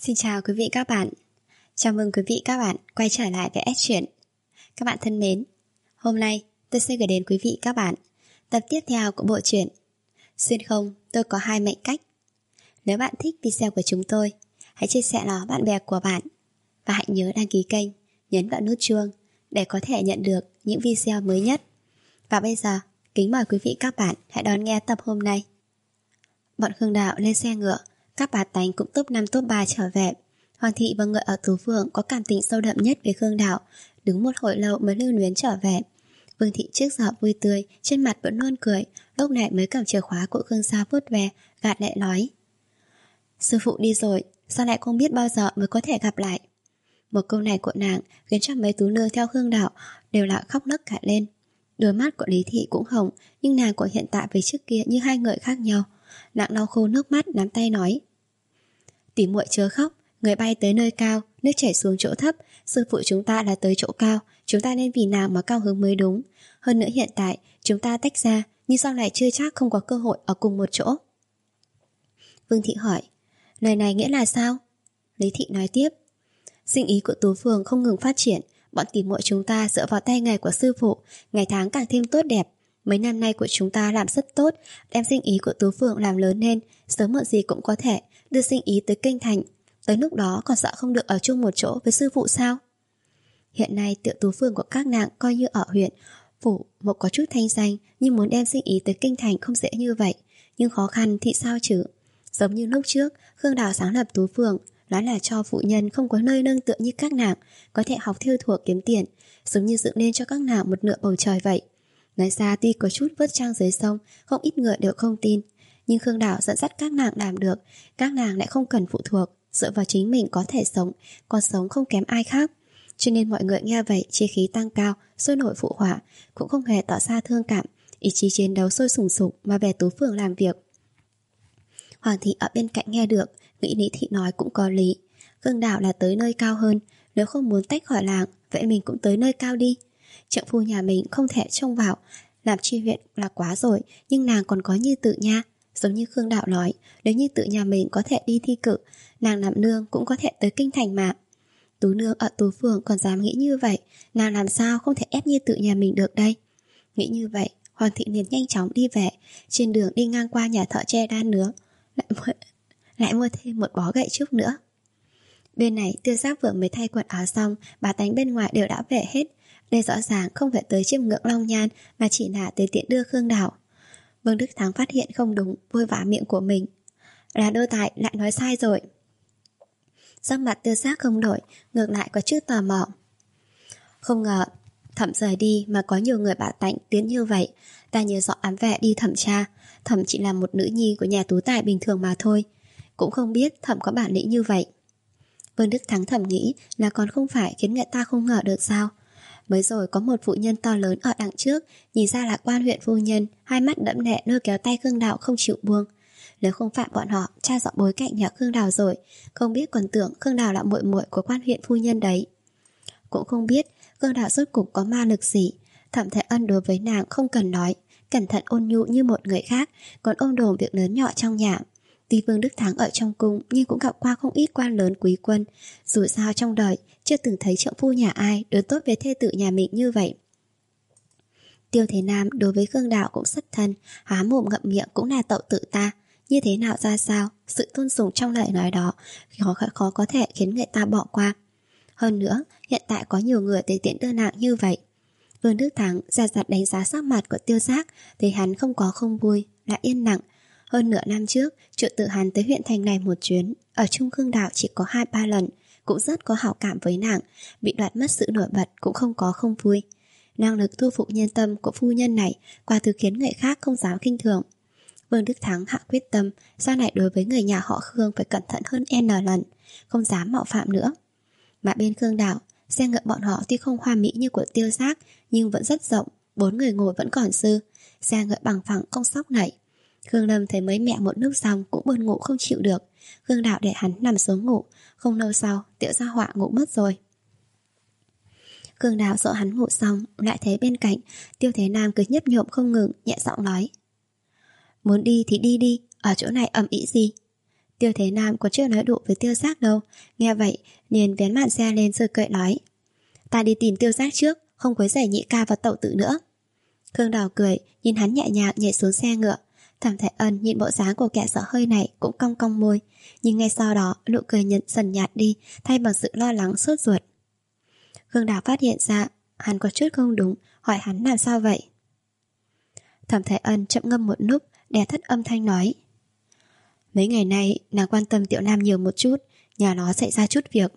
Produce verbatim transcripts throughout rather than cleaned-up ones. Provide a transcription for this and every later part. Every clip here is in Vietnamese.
Xin chào quý vị các bạn. Chào mừng quý vị các bạn quay trở lại với S Truyện. Các bạn thân mến, hôm nay tôi sẽ gửi đến quý vị các bạn tập tiếp theo của bộ truyện Xuyên không tôi có hai mệnh cách. Nếu bạn thích video của chúng tôi, hãy chia sẻ nó bạn bè của bạn và hãy nhớ đăng ký kênh, nhấn vào nút chuông để có thể nhận được những video mới nhất. Và bây giờ, kính mời quý vị các bạn hãy đón nghe tập hôm nay. Bọn Khương Đạo lên xe ngựa, các bà tánh cũng top năm top ba trở về. Hoàng thị và người ở Tú Phường có cảm tình sâu đậm nhất với Khương Đạo, đứng một hồi lâu mới lưu luyến trở về. Vương thị trước giờ vui tươi, trên mặt vẫn luôn cười, lúc này mới cầm chìa khóa của Khương Sa vuốt về, gạt lại nói: Sư phụ đi rồi, sao lại không biết bao giờ mới có thể gặp lại. Một câu này của nàng khiến cho mấy tú nương theo Khương Đạo đều là khóc nấc cả lên. Đôi mắt của Lý thị cũng hồng, nhưng nàng của hiện tại với trước kia như hai người khác nhau. Nàng lau khô nước mắt, nắm tay nói: Tỉ muội chớ khóc, người bay tới nơi cao, nước chảy xuống chỗ thấp, sư phụ chúng ta là tới chỗ cao, chúng ta nên vì nàng mà cao hứng mới đúng. Hơn nữa hiện tại chúng ta tách ra, nhưng sau này chưa chắc không có cơ hội ở cùng một chỗ. Vương thị hỏi: Lời này nghĩa là sao? Lý thị nói tiếp: Sinh ý của Tú Phường không ngừng phát triển, bọn tỉ muội chúng ta dựa vào tay nghề của sư phụ, ngày tháng càng thêm tốt đẹp. Mấy năm nay của chúng ta làm rất tốt, đem sinh ý của Tú Phường làm lớn lên, sớm muộn gì cũng có thể đưa sinh ý tới kinh thành. Tới lúc đó còn sợ không được ở chung một chỗ với sư phụ sao? Hiện nay tiệu Tú Phường của các nàng coi như ở huyện phủ một có chút thanh danh, nhưng muốn đem sinh ý tới kinh thành không dễ như vậy. Nhưng khó khăn thì sao chứ? Giống như lúc trước Khương Đào sáng lập Tú Phường, nói là cho phụ nhân không có nơi nương tựa như các nàng có thể học thêu thùa kiếm tiền, giống như dựng nên cho các nàng một nửa bầu trời vậy. Nói ra tuy có chút vớt trang dưới sông, không ít người đều không tin, nhưng Khương Đào dẫn dắt các nàng làm được. Các nàng lại không cần phụ thuộc, dựa vào chính mình có thể sống, còn sống không kém ai khác. Cho nên mọi người nghe vậy chi khí tăng cao, sôi nổi phụ họa, cũng không hề tỏ ra thương cảm, ý chí chiến đấu sôi sùng sục mà về Tú Phường làm việc. Hoàng thị ở bên cạnh nghe được, nghĩ Lý thị nói cũng có lý. Khương Đào là tới nơi cao hơn, nếu không muốn tách khỏi làng, vậy mình cũng tới nơi cao đi. Trượng phu nhà mình không thể trông vào làm tri huyện là quá rồi, nhưng nàng còn có Như Tự nha. Giống như Khương Đạo nói, nếu Như Tự nhà mình có thể đi thi cử, nàng làm nương cũng có thể tới kinh thành mà. Tú nương ở Tú Phường còn dám nghĩ như vậy, nàng làm sao không thể ép Như Tự nhà mình được đây. Nghĩ như vậy, Hoàng thị liền nhanh chóng đi về. Trên đường đi ngang qua nhà thợ tre đan nữa, lại mua, lại mua thêm một bó gậy trúc nữa. Bên này Tiêu Giác vừa mới thay quần áo xong, bà tánh bên ngoài đều đã về hết. Đây rõ ràng không phải tới chiêm ngưỡng Long Nhan, mà chỉ là tới tiện đưa Khương Đào. Vương Đức Thắng phát hiện không đúng, vôi vã miệng của mình: Là đô tài lại nói sai rồi. Sắc mặt Tiêu Giác không đổi, ngược lại có chút tò mò. Không ngờ Thẩm rời đi mà có nhiều người bạ tánh tiến như vậy. Ta nhớ rõ ám vệ đi thẩm tra, Thẩm chỉ là một nữ nhi của nhà tú tài bình thường mà thôi, cũng không biết Thẩm có bản lĩnh như vậy. Vương Đức Thắng thầm nghĩ là còn không phải khiến người ta không ngờ được sao. Mới rồi có một phụ nhân to lớn ở đằng trước, nhìn ra là quan huyện phu nhân, hai mắt đẫm lệ lôi kéo tay Khương Đào không chịu buông. Nếu không phải bọn họ tra rõ bối cảnh nhà Khương Đào rồi, không biết còn tưởng Khương Đào là muội muội của quan huyện phu nhân đấy. Cũng không biết Khương Đào rốt cục có ma lực gì. Thẩm Thái Ân đối với nàng không cần nói, cẩn thận ôn nhu như một người khác, còn ôm đồm việc lớn nhỏ trong nhà. Tuy Vương Đức Thắng ở trong cung, nhưng cũng gặp qua không ít quan lớn quý quân. Dù sao trong đời chưa từng thấy trượng phu nhà ai đối tốt với thê tử nhà mình như vậy. Tiêu Thế Nam đối với Khương Đạo cũng rất thân, há mồm ngậm miệng cũng là tậu tự ta. Như thế nào ra sao, sự tôn sùng trong lời nói đó khó, khó có thể khiến người ta bỏ qua. Hơn nữa, hiện tại có nhiều người tùy tiện đưa nàng như vậy. Vương Đức Thắng dạt dạt đánh giá sắc mặt của Tiêu Giác, thấy hắn không có không vui, lại yên lặng. Hơn nửa năm trước, triệu tự hắn tới huyện thành này một chuyến, ở chung Khương Đạo chỉ có hai ba lần, cũng rất có hảo cảm với nàng, bị đoạt mất sự nổi bật cũng không có không vui. Năng lực thu phục nhân tâm của phu nhân này quả thực khiến người khác không dám khinh thường. Vương Đức Thắng hạ quyết tâm, sau này đối với người nhà họ Khương phải cẩn thận hơn n lần, không dám mạo phạm nữa. Mà bên Khương Đạo, xe ngựa bọn họ tuy không hoa mỹ như của Tiêu Giác, nhưng vẫn rất rộng, bốn người ngồi vẫn còn dư. Xe ngựa bằng phẳng không sóc nảy. Khương Lâm thấy mấy mẹ một nước xong cũng buồn ngủ không chịu được. Khương Đạo để hắn nằm xuống ngủ. Không lâu sau, Tiểu Gia Họa ngủ mất rồi. Khương Đạo sợ hắn ngủ xong, lại thấy bên cạnh Tiêu Thế Nam cứ nhấp nhộm không ngừng, nhẹ giọng nói: Muốn đi thì đi đi, ở chỗ này ầm ĩ gì. Tiêu Thế Nam còn chưa nói đủ với Tiêu Giác đâu. Nghe vậy liền vén màn xe lên rồi cười nói: Ta đi tìm Tiêu Giác trước, không quấy rầy nhị ca và tẩu tử nữa. Khương Đào cười, nhìn hắn nhẹ nhàng nhảy xuống xe ngựa. Thẩm Thái Ân nhìn bộ dáng của kẻ sợ hơi này cũng cong cong môi, nhưng ngay sau đó nụ cười nhận dần nhạt đi, thay bằng sự lo lắng sốt ruột. Khương Đào phát hiện ra hắn có chút không đúng, hỏi hắn làm sao vậy. Thẩm Thái Ân chậm ngâm một lúc, đè thất âm thanh nói: Mấy ngày nay nàng quan tâm Tiểu Nam nhiều một chút, nhà nó xảy ra chút việc.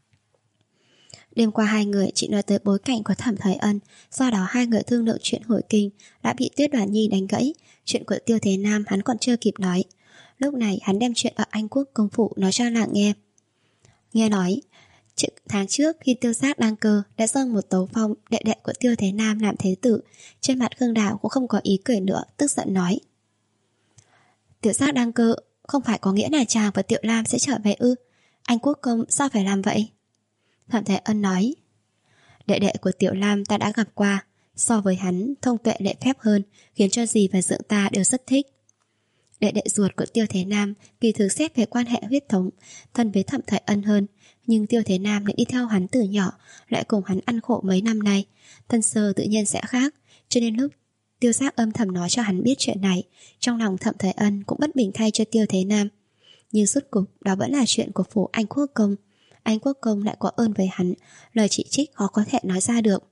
Đêm qua hai người chỉ nói tới bối cảnh của Thẩm Thái Ân, do đó hai người thương lượng chuyện hồi kinh đã bị Tuyết Đoàn Nhi đánh gãy. Chuyện của Tiêu Thế Nam hắn còn chưa kịp nói. Lúc này hắn đem chuyện ở Anh Quốc công phủ nói cho nàng nghe. Nghe nói tháng trước khi Tiêu Giác đăng cơ đã dâng một tấu phong đệ đệ của Tiêu Thế Nam làm thế tử. Trên mặt Khương Đào cũng không có ý cười nữa, tức giận nói: Tiêu Giác đăng cơ không phải có nghĩa là chàng và Tiểu Lam sẽ trở về ư? Anh quốc công sao phải làm vậy? Thẩm Thái Ân nói: Đệ đệ của Tiểu Lam ta đã gặp qua, so với hắn thông tuệ lễ phép hơn, khiến cho dì và dượng ta đều rất thích. Đệ đệ ruột của Tiêu Thế Nam kỳ thực xét về quan hệ huyết thống thân với Thẩm Thái Ân hơn, nhưng Tiêu Thế Nam lại đi theo hắn từ nhỏ, lại cùng hắn ăn khổ mấy năm nay, thân sơ tự nhiên sẽ khác. Cho nên lúc Tiêu Giác âm thầm nói cho hắn biết chuyện này, trong lòng Thẩm Thái Ân cũng bất bình thay cho Tiêu Thế Nam. Nhưng suốt cục đó vẫn là chuyện của phủ Anh quốc công. Anh quốc công lại có ơn với hắn, lời chỉ trích khó có thể nói ra được.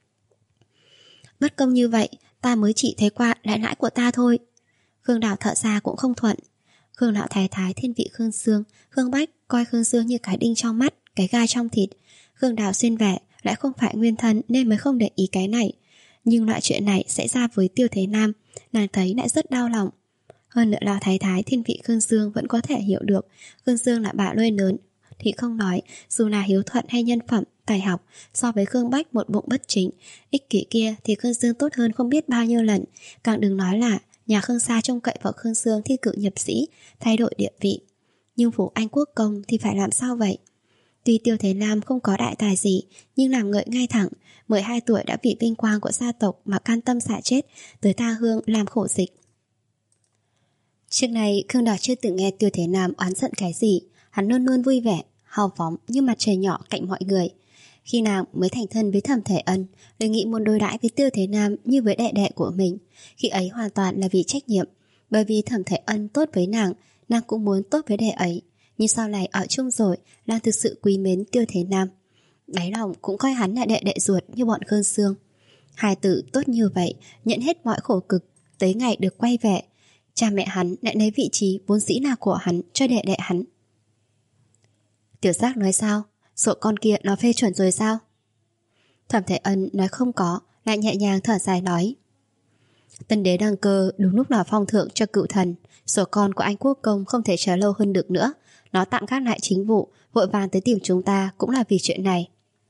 Bất công như vậy, ta mới chỉ thấy qua đại nãi của ta thôi. Khương Đào thở ra cũng không thuận. Khương lão thái thái thiên vị Khương Sương, Khương Bách coi Khương Sương như cái đinh trong mắt, cái gai trong thịt. Khương Đào xuyên vẻ lại không phải nguyên thân nên mới không để ý cái này. Nhưng loại chuyện này xảy ra với Tiêu Thế Nam, nàng thấy lại rất đau lòng. Hơn nữa lão thái thái thiên vị Khương Sương vẫn có thể hiểu được Khương Sương là bà nuôi lớn thì không nói, dù là hiếu thuận hay nhân phẩm, tài học, so với Khương Bách một bụng bất chính, ích kỷ kia thì Khương Sương tốt hơn không biết bao nhiêu lần. Càng đừng nói là nhà Khương Sa trông cậy vào Khương Sương thi cử nhập sĩ, thay đổi địa vị. Nhưng phủ Anh quốc công thì phải làm sao vậy? Tuy Tiêu Thế Nam không có đại tài gì, nhưng làm người ngay thẳng, mười hai tuổi đã vì vinh quang của gia tộc mà can tâm xả chết tới tha hương làm khổ dịch. Trước này Khương Đào chưa từng nghe Tiêu Thế Nam oán giận cái gì. Hắn luôn luôn vui vẻ, hào phóng như mặt trời nhỏ cạnh mọi người. Khi nào mới thành thân với Thẩm Thái Ân, đề nghị muốn đối đãi với Tiêu Thế Nam như với đệ đệ của mình. Khi ấy hoàn toàn là vì trách nhiệm, bởi vì Thẩm Thái Ân tốt với nàng, nàng cũng muốn tốt với đệ ấy. Nhưng sau này ở chung rồi, nàng thực sự quý mến Tiêu Thế Nam, đáy lòng cũng coi hắn là đệ đệ ruột như bọn Khương Sương. Hai tử tốt như vậy, nhận hết mọi khổ cực, tới ngày được quay về, cha mẹ hắn lại lấy vị trí vốn dĩ là của hắn cho đệ đệ hắn. Tiểu Giác nói sao? Sổ con kia nó phê chuẩn rồi sao? Thẩm Thái Ân nói không có, lại nhẹ nhàng thở dài nói: Tân đế đăng cơ đúng lúc là phong thượng cho cựu thần, sổ con của anh quốc công không thể chờ lâu hơn được nữa. Nó tạm gác lại chính vụ, vội vàng tới tìm chúng ta cũng là vì chuyện này.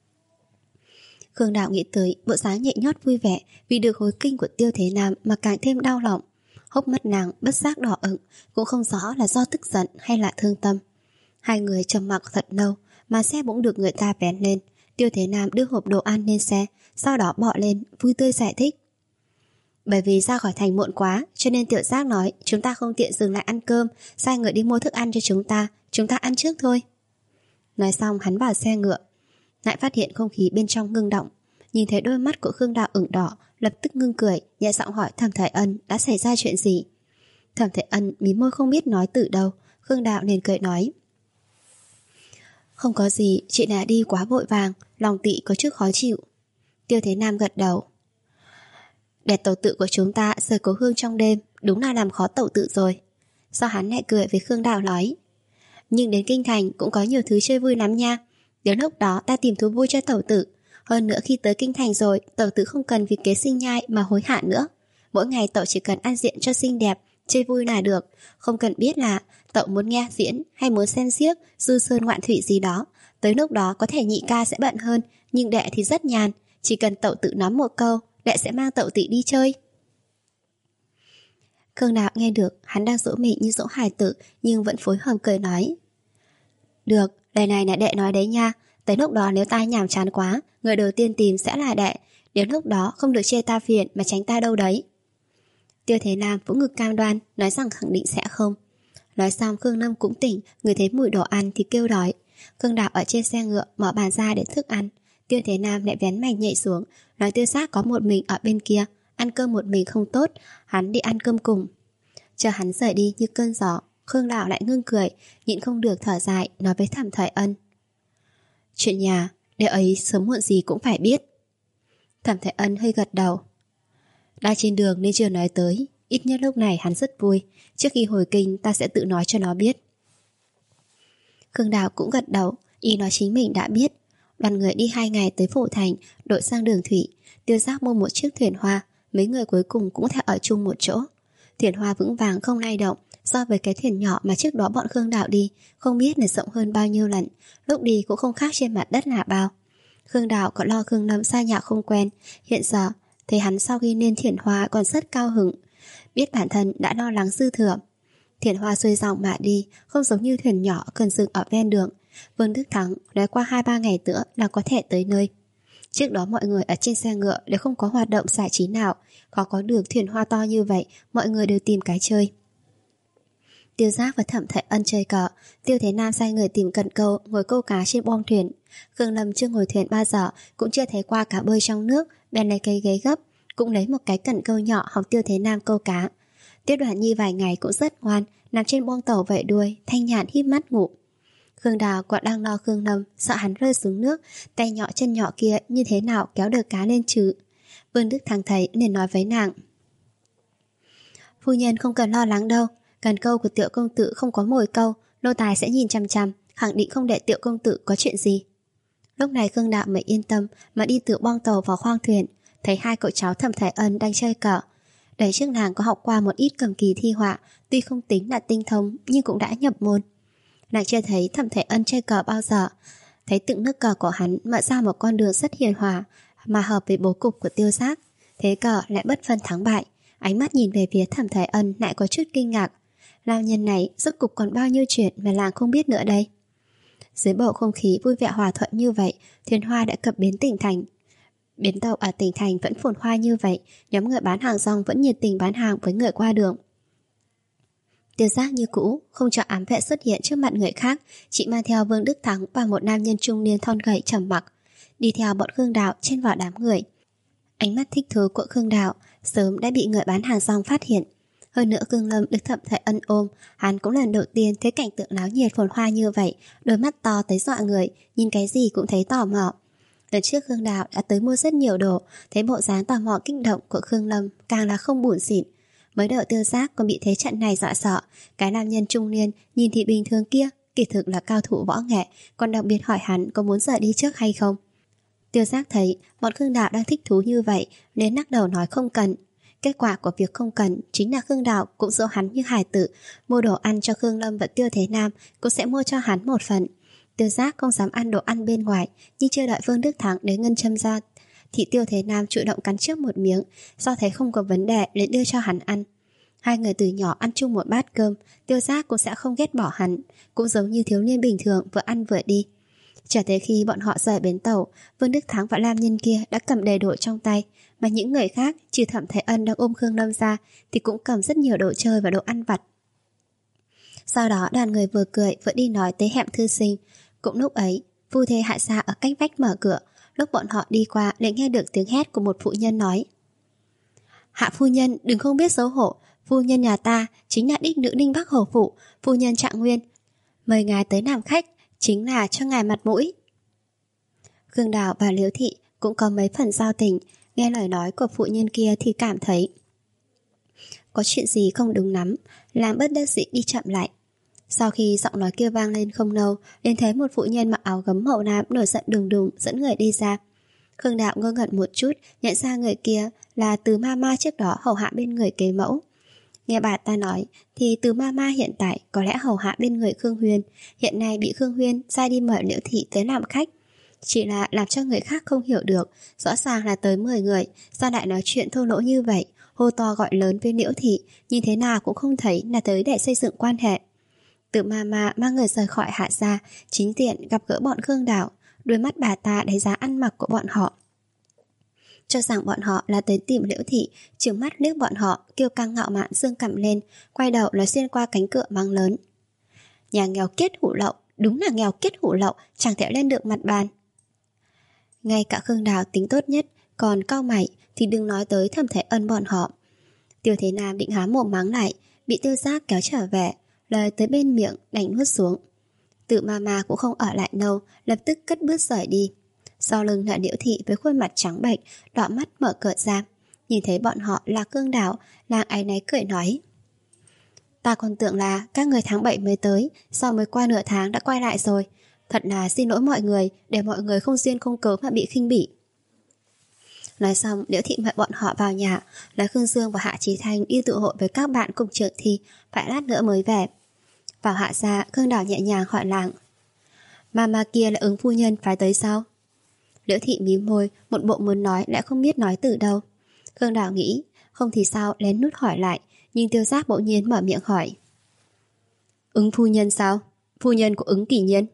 Khương Đạo nghĩ tới bộ dáng nhẹ nhót vui vẻ vì được hồi kinh của Tiêu Thế Nam mà càng thêm đau lòng. Hốc mắt nàng bất giác đỏ ửng, cũng không rõ là do tức giận hay là thương tâm. Hai người trầm mặc thật lâu, mà xe bỗng được người ta vén lên. Tiêu Thế Nam đưa hộp đồ ăn lên xe, sau đó bỏ lên vui tươi giải thích: Bởi vì ra khỏi thành muộn quá, cho nên Tiểu Giác nói chúng ta không tiện dừng lại ăn cơm, sai người đi mua thức ăn cho chúng ta, chúng ta ăn trước thôi. Nói xong hắn vào xe ngựa, lại phát hiện không khí bên trong ngưng động. Nhìn thấy đôi mắt của Khương Đạo ửng đỏ, lập tức ngưng cười, nhẹ giọng hỏi Thẩm Thái Ân đã xảy ra chuyện gì. Thẩm Thái Ân mím môi không biết nói từ đâu. Khương Đạo liền cười nói: Không có gì, chị là đi quá vội vàng, lòng tị có chút khó chịu. Tiêu Thế Nam gật đầu: Đèn tẩu tự của chúng ta rời cố hương trong đêm, đúng là làm khó tẩu tự rồi. Sau hắn lại cười với Khương Đạo nói: Nhưng đến kinh thành cũng có nhiều thứ chơi vui lắm nha. Đến lúc đó ta tìm thú vui cho tẩu tự. Hơn nữa khi tới kinh thành rồi, tẩu tự không cần vì kế sinh nhai mà hối hả nữa. Mỗi ngày tẩu chỉ cần ăn diện cho xinh đẹp, chơi vui là được. Không cần biết là tẩu muốn nghe diễn hay muốn xem xiếc, du sơn ngoạn thủy gì đó. Tới lúc đó có thể nhị ca sẽ bận hơn, nhưng đệ thì rất nhàn. Chỉ cần tẩu tự nói một câu, đệ sẽ mang tẩu tị đi chơi. Khương Đạo nghe được hắn đang dỗ mình như dỗ hài tử, nhưng vẫn phối hợp cười nói: Được, lời này là đệ nói đấy nha. Tới lúc đó nếu ta nhàm chán quá, người đầu tiên tìm sẽ là đệ. Đến lúc đó không được chê ta phiền mà tránh ta đâu đấy. Tiêu Thế Nam cũng ngực cam đoan, nói rằng khẳng định sẽ không. Nói xong Khương Lâm cũng tỉnh, người thấy mùi đồ ăn thì kêu đói. Khương Đạo ở trên xe ngựa mở bàn ra để thức ăn. Tiêu Thế Nam lại vén mảnh nhảy xuống, nói Tiêu Giác có một mình ở bên kia, ăn cơm một mình không tốt, hắn đi ăn cơm cùng. Chờ hắn rời đi như cơn gió, Khương Đạo lại ngưng cười, nhịn không được thở dài, nói với Thẩm Thời Ân: chuyện nhà, điều ấy sớm muộn gì cũng phải biết. Thẩm Thời Ân hơi gật đầu. Đang trên đường nên chưa nói tới, ít nhất lúc này hắn rất vui, trước khi hồi kinh ta sẽ tự nói cho nó biết. Khương Đạo cũng gật đầu, y nói chính mình đã biết. Đoàn người đi hai ngày tới Phủ Thành, đội sang đường thủy. Tiêu Giác mua một chiếc thuyền hoa, mấy người cuối cùng cũng theo ở chung một chỗ. Thuyền hoa vững vàng không lay động, so với cái thuyền nhỏ mà trước đó bọn Khương Đạo đi, không biết là rộng hơn bao nhiêu lần, lúc đi cũng không khác trên mặt đất là bao. Khương Đạo có lo Khương Lâm xa nhà không quen, hiện giờ thấy hắn sau khi lên thuyền hoa còn rất cao hứng, biết bản thân đã lo lắng dư thừa. Thuyền hoa xuôi dòng mà đi, không giống như thuyền nhỏ cần dừng ở ven đường. Vương Đức Thắng nói qua hai ba ngày nữa là có thể tới nơi. Trước đó mọi người ở trên xe ngựa đều không có hoạt động giải trí nào, khó có được thuyền hoa to như vậy, mọi người đều tìm cái chơi. Tiêu Giác và Thẩm Thời Ân chơi cờ, Tiêu Thế Nam sai người tìm cần câu ngồi câu cá trên bong thuyền. Khương Lâm chưa ngồi thuyền bao giờ, cũng chưa thấy qua cá bơi trong nước, bèn lấy cây ghế gấp, cũng lấy một cái cần câu nhỏ học Tiêu Thế Nam câu cá. Tiêu Đoản Nhi vài ngày cũng rất ngoan, nằm trên bong tàu vẫy đuôi, thanh nhàn híp mắt ngủ. Khương Đào còn đang lo Khương Lâm, sợ hắn rơi xuống nước, tay nhỏ chân nhỏ kia như thế nào kéo được cá lên chứ. Vương Đức Thắng thấy nên nói với nàng: phu nhân không cần lo lắng đâu, cần câu của Tiểu công tử không có mồi câu, nô tài sẽ nhìn chằm chằm, khẳng định không để Tiểu công tử có chuyện gì. Lúc này Khương Đạo mới yên tâm mà đi từ bong tàu vào khoang thuyền, thấy hai cậu cháu Thẩm Thời Ân đang chơi cờ. Đấy trước nàng có học qua một ít cầm kỳ thi họa, tuy không tính là tinh thông nhưng cũng đã nhập môn. Nàng chưa thấy Thẩm Thời Ân chơi cờ bao giờ, thấy từng nước cờ của hắn mở ra một con đường rất hiền hòa, mà hợp với bố cục của Tiêu Giác. Thế cờ lại bất phân thắng bại, ánh mắt nhìn về phía Thẩm Thời Ân lại có chút kinh ngạc. Lao nhân này rốt cục còn bao nhiêu chuyện mà làng không biết nữa đây. Dưới bầu không khí vui vẻ hòa thuận như vậy, thuyền hoa đã cập bến tỉnh thành. Bến tàu ở tỉnh thành vẫn phồn hoa như vậy, nhóm người bán hàng rong vẫn nhiệt tình bán hàng với người qua đường. Tiêu Giác như cũ, không cho ám vệ xuất hiện trước mặt người khác, chỉ mang theo Vương Đức Thắng và một nam nhân trung niên thon gầy trầm mặc, đi theo bọn Khương Đạo chen vào đám người. Ánh mắt thích thú của Khương Đạo sớm đã bị người bán hàng rong phát hiện. Hơn nữa Khương Lâm được Thẩm Thời Ân ôm, hắn cũng lần đầu tiên thấy cảnh tượng náo nhiệt phồn hoa như vậy, đôi mắt to tới dọa người, nhìn cái gì cũng thấy tò mò. Lần trước Khương Đạo đã tới mua rất nhiều đồ, thấy bộ dáng tò mò kích động của Khương Lâm càng là không buồn xỉn. Mới đầu Tiêu Giác còn bị thế trận này dọa sợ, cái nam nhân trung niên nhìn thì bình thường kia kỳ thực là cao thủ võ nghệ, còn đặc biệt hỏi hắn có muốn rời đi trước hay không. Tiêu Giác thấy bọn Khương Đạo đang thích thú như vậy nên lắc đầu nói không cần. Kết quả của việc không cần chính là Khương Đạo cũng dỗ hắn như hài tử, mua đồ ăn cho Khương Lâm và Tiêu Thế Nam cũng sẽ mua cho hắn một phần. Tiêu Giác không dám ăn đồ ăn bên ngoài, nhưng chưa đợi Vương Đức Thắng đến ngân châm ra thì Tiêu Thế Nam chủ động cắn trước một miếng, do thấy không có vấn đề liền đưa cho hắn ăn. Hai người từ nhỏ ăn chung một bát cơm, Tiêu Giác cũng sẽ không ghét bỏ hắn, cũng giống như thiếu niên bình thường vừa ăn vừa đi. Cho tới khi bọn họ rời bến tàu, Vương Đức Thắng và nam nhân kia đã cầm đầy đồ trong tay, mà những người khác trừ Thẩm Thời Ân đang ôm Khương Lâm ra thì cũng cầm rất nhiều đồ chơi và đồ ăn vặt. Sau đó đoàn người vừa cười vừa đi nói tới hẻm thư sinh. Cũng lúc ấy, phu thê Hạ Gia ở cách vách mở cửa, lúc bọn họ đi qua lại nghe được tiếng hét của một phụ nhân nói: Hạ phu nhân đừng không biết xấu hổ, phu nhân nhà ta chính là đích nữ Ninh Bắc Hầu phủ, phu nhân Trạng Nguyên, mời ngài tới làm khách, chính là cho ngài mặt mũi. Khương Đào và Liễu Thị cũng có mấy phần giao tình, nghe lời nói của phụ nhân kia thì cảm thấy có chuyện gì không đúng lắm, làm bất đắc dĩ đi chậm lại. Sau khi giọng nói kia vang lên không lâu, liền thấy một phụ nhân mặc áo gấm màu lam nổi giận đùng đùng dẫn người đi ra. Khương Đạo ngơ ngẩn một chút, nhận ra người kia là Từ Mama trước đó hầu hạ bên người kế mẫu. Nghe bà ta nói thì Từ Mama hiện tại có lẽ hầu hạ bên người Khương Huyên, hiện nay bị Khương Huyên sai đi mời Liễu Thị tới làm khách. Chỉ là làm cho người khác không hiểu được, rõ ràng là tới mười người, sao lại nói chuyện thô lỗ như vậy, hô to gọi lớn với Liễu Thị, nhìn thế nào cũng không thấy là tới để xây dựng quan hệ. Từ Mama mang người rời khỏi Hạ Gia, chính tiện gặp gỡ bọn Khương Đạo, đôi mắt bà ta đánh giá ăn mặc của bọn họ. cho rằng bọn họ là tới tìm Liễu Thị, trừng mắt liếc bọn họ, kiêu căng ngạo mạn dương cằm lên, quay đầu nói xuyên qua cánh cửa mắng lớn: Nhà nghèo kiết hủ lậu, đúng là nghèo kiết hủ lậu, chẳng thể lên được mặt bàn. Ngay cả Khương Đào tính tốt nhất còn cau mày thì đừng nói tới Thẩm Thế Ân bọn họ. Tiêu Thế Nam định há mồm mắng lại, bị Tiêu Giác kéo trở về, lời tới bên miệng đành nuốt xuống. Tự Mama cũng không ở lại lâu, lập tức cất bước rời đi. Sau lưng là Liễu Thị với khuôn mặt trắng bệch, đỏ mắt mở cửa ra, nhìn thấy bọn họ là Khương Đào, nàng áy náy cười nói: Ta còn tưởng là các người tháng bảy mới tới, sao mới qua nửa tháng đã quay lại rồi. Thật là xin lỗi mọi người, để mọi người không duyên không cớ mà bị khinh bỉ. Nói xong, Liễu Thị mời bọn họ vào nhà, nói Khương Dương và Hạ Chí Thanh đi tụ hội với các bạn cùng trường thi, phải lát nữa mới về. Vào Hạ gia, Khương Đào nhẹ nhàng hỏi làng: Mama kia là ứng phu nhân phải tới sao? Liễu Thị mím môi, một bộ muốn nói lại không biết nói từ đâu. Khương Đào nghĩ, không thì sao lén nút hỏi lại, nhưng Tiêu Giác bỗng nhiên mở miệng hỏi: Ứng phu nhân sao? Phu nhân của Ứng Kỳ Nhiên.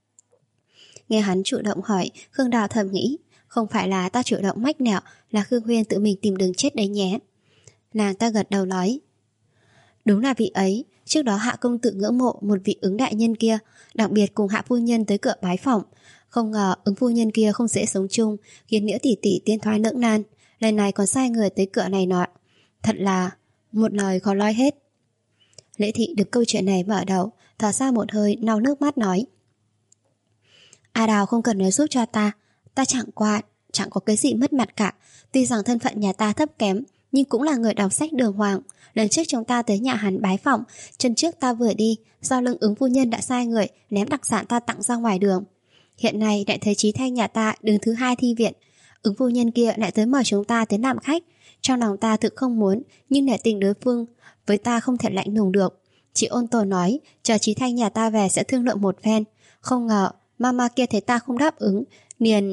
Nghe hắn chủ động hỏi, Khương Đào thầm nghĩ, không phải là ta chủ động mách nẹo, là Khương Huyên tự mình tìm đường chết đấy nhé. Nàng ta gật đầu nói: Đúng là vị ấy, trước đó Hạ công tử ngưỡng mộ một vị Ứng đại nhân kia, đặc biệt cùng Hạ phu nhân tới cửa bái phỏng. Không ngờ Ứng phu nhân kia không dễ sống chung, khiến Liễu tỷ tỷ tiên thoái lưỡng nan, lần này còn sai người tới cửa này nọ. Thật là một lời khó nói hết. Lễ Thị được câu chuyện này mở đầu, thở ra một hơi, lau nước mắt nói: A Đào không cần nói giúp cho ta, ta chẳng qua chẳng có cái gì mất mặt cả. Tuy rằng thân phận nhà ta thấp kém, nhưng cũng là người đọc sách đường hoàng. Lần trước chúng ta tới nhà hắn bái phỏng, chân trước ta vừa đi, sau lưng Ứng phu nhân đã sai người ném đặc sản ta tặng ra ngoài đường. Hiện nay lại thấy Chí Thanh nhà ta đứng thứ hai thi viện, Ứng phu nhân kia lại tới mời chúng ta tới làm khách. Trong lòng ta thực không muốn, nhưng nể tình đối phương với ta không thể lạnh lùng được. Chị ôn tồn nói chờ Chí Thanh nhà ta về sẽ thương lượng một phen. Không ngờ Mama kia thấy ta không đáp ứng, liền...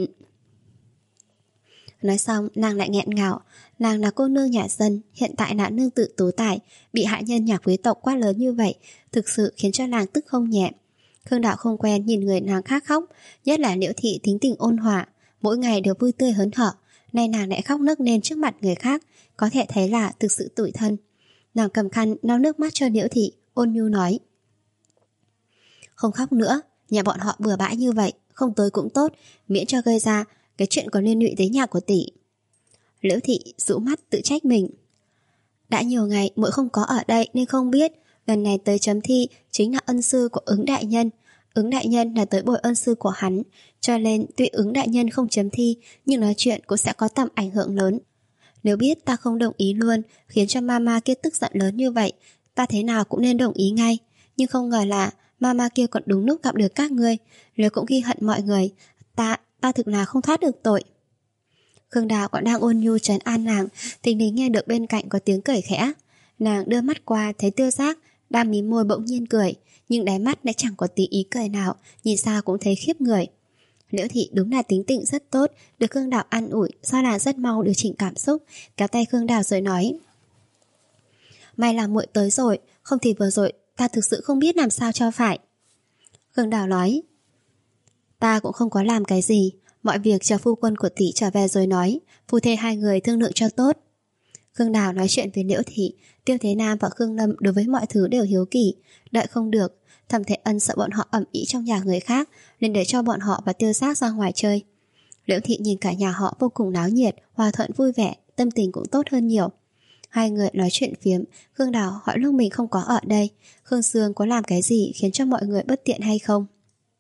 Nói xong nàng lại nghẹn ngào. Nàng là cô nương nhà dân, hiện tại là nương tự tú tài, bị hạ nhân nhà quý tộc quá lớn như vậy, thực sự khiến cho nàng tức không nhẹ. Khương Đạo không quen nhìn người nàng khác khóc, nhất là Liễu Thị tính tình ôn hòa, mỗi ngày đều vui tươi hớn hở, nay nàng lại khóc nấc lên trước mặt người khác, có thể thấy là thực sự tủi thân. Nàng cầm khăn lau nước mắt cho Liễu Thị, ôn nhu nói: Không khóc nữa, nhà bọn họ bừa bãi như vậy, không tới cũng tốt, miễn cho gây ra cái chuyện có liên lụy tới nhà của tỷ. Liễu Thị rũ mắt tự trách mình: Đã nhiều ngày muội không có ở đây nên không biết, lần này tới chấm thi chính là ân sư của Ứng đại nhân. Ứng đại nhân là tới bồi ân sư của hắn, cho nên tuy Ứng đại nhân không chấm thi, nhưng nói chuyện cũng sẽ có tầm ảnh hưởng lớn. Nếu biết ta không đồng ý luôn, khiến cho mama kia tức giận lớn như vậy, ta thế nào cũng nên đồng ý ngay. Nhưng không ngờ là mama kia còn đúng lúc gặp được các ngươi, nếu cũng ghi hận mọi người, ta, ta thực là không thoát được tội. Khương Đào còn đang ôn nhu trấn an nàng, thình lình nghe được bên cạnh có tiếng cười khẽ. Nàng đưa mắt qua thấy Tiêu Giác đang mím môi bỗng nhiên cười, nhưng đáy mắt lại chẳng có tí ý cười nào, nhìn sao cũng thấy khiếp người. Liễu Thị đúng là tính tình rất tốt, được Khương Đào an ủi, do nàng rất mau điều chỉnh cảm xúc, kéo tay Khương Đào rồi nói: May là muội tới rồi, không thì vừa rồi ta thực sự không biết làm sao cho phải. Khương Đào nói: Ta cũng không có làm cái gì, mọi việc chờ phu quân của tỷ trở về rồi nói, phu thê hai người thương lượng cho tốt. Khương Đào nói chuyện với Liễu Thị, Tiêu Thế Nam và Khương Lâm đối với mọi thứ đều hiếu kỳ, đợi không được. Thẩm Thế Ân sợ bọn họ ầm ĩ trong nhà người khác, nên để cho bọn họ và Tiêu Giác ra ngoài chơi. Liễu Thị nhìn cả nhà họ vô cùng náo nhiệt, hòa thuận vui vẻ, tâm tình cũng tốt hơn nhiều. Hai người nói chuyện phiếm, Khương Đào hỏi lúc mình không có ở đây, Khương Sương có làm cái gì khiến cho mọi người bất tiện hay không.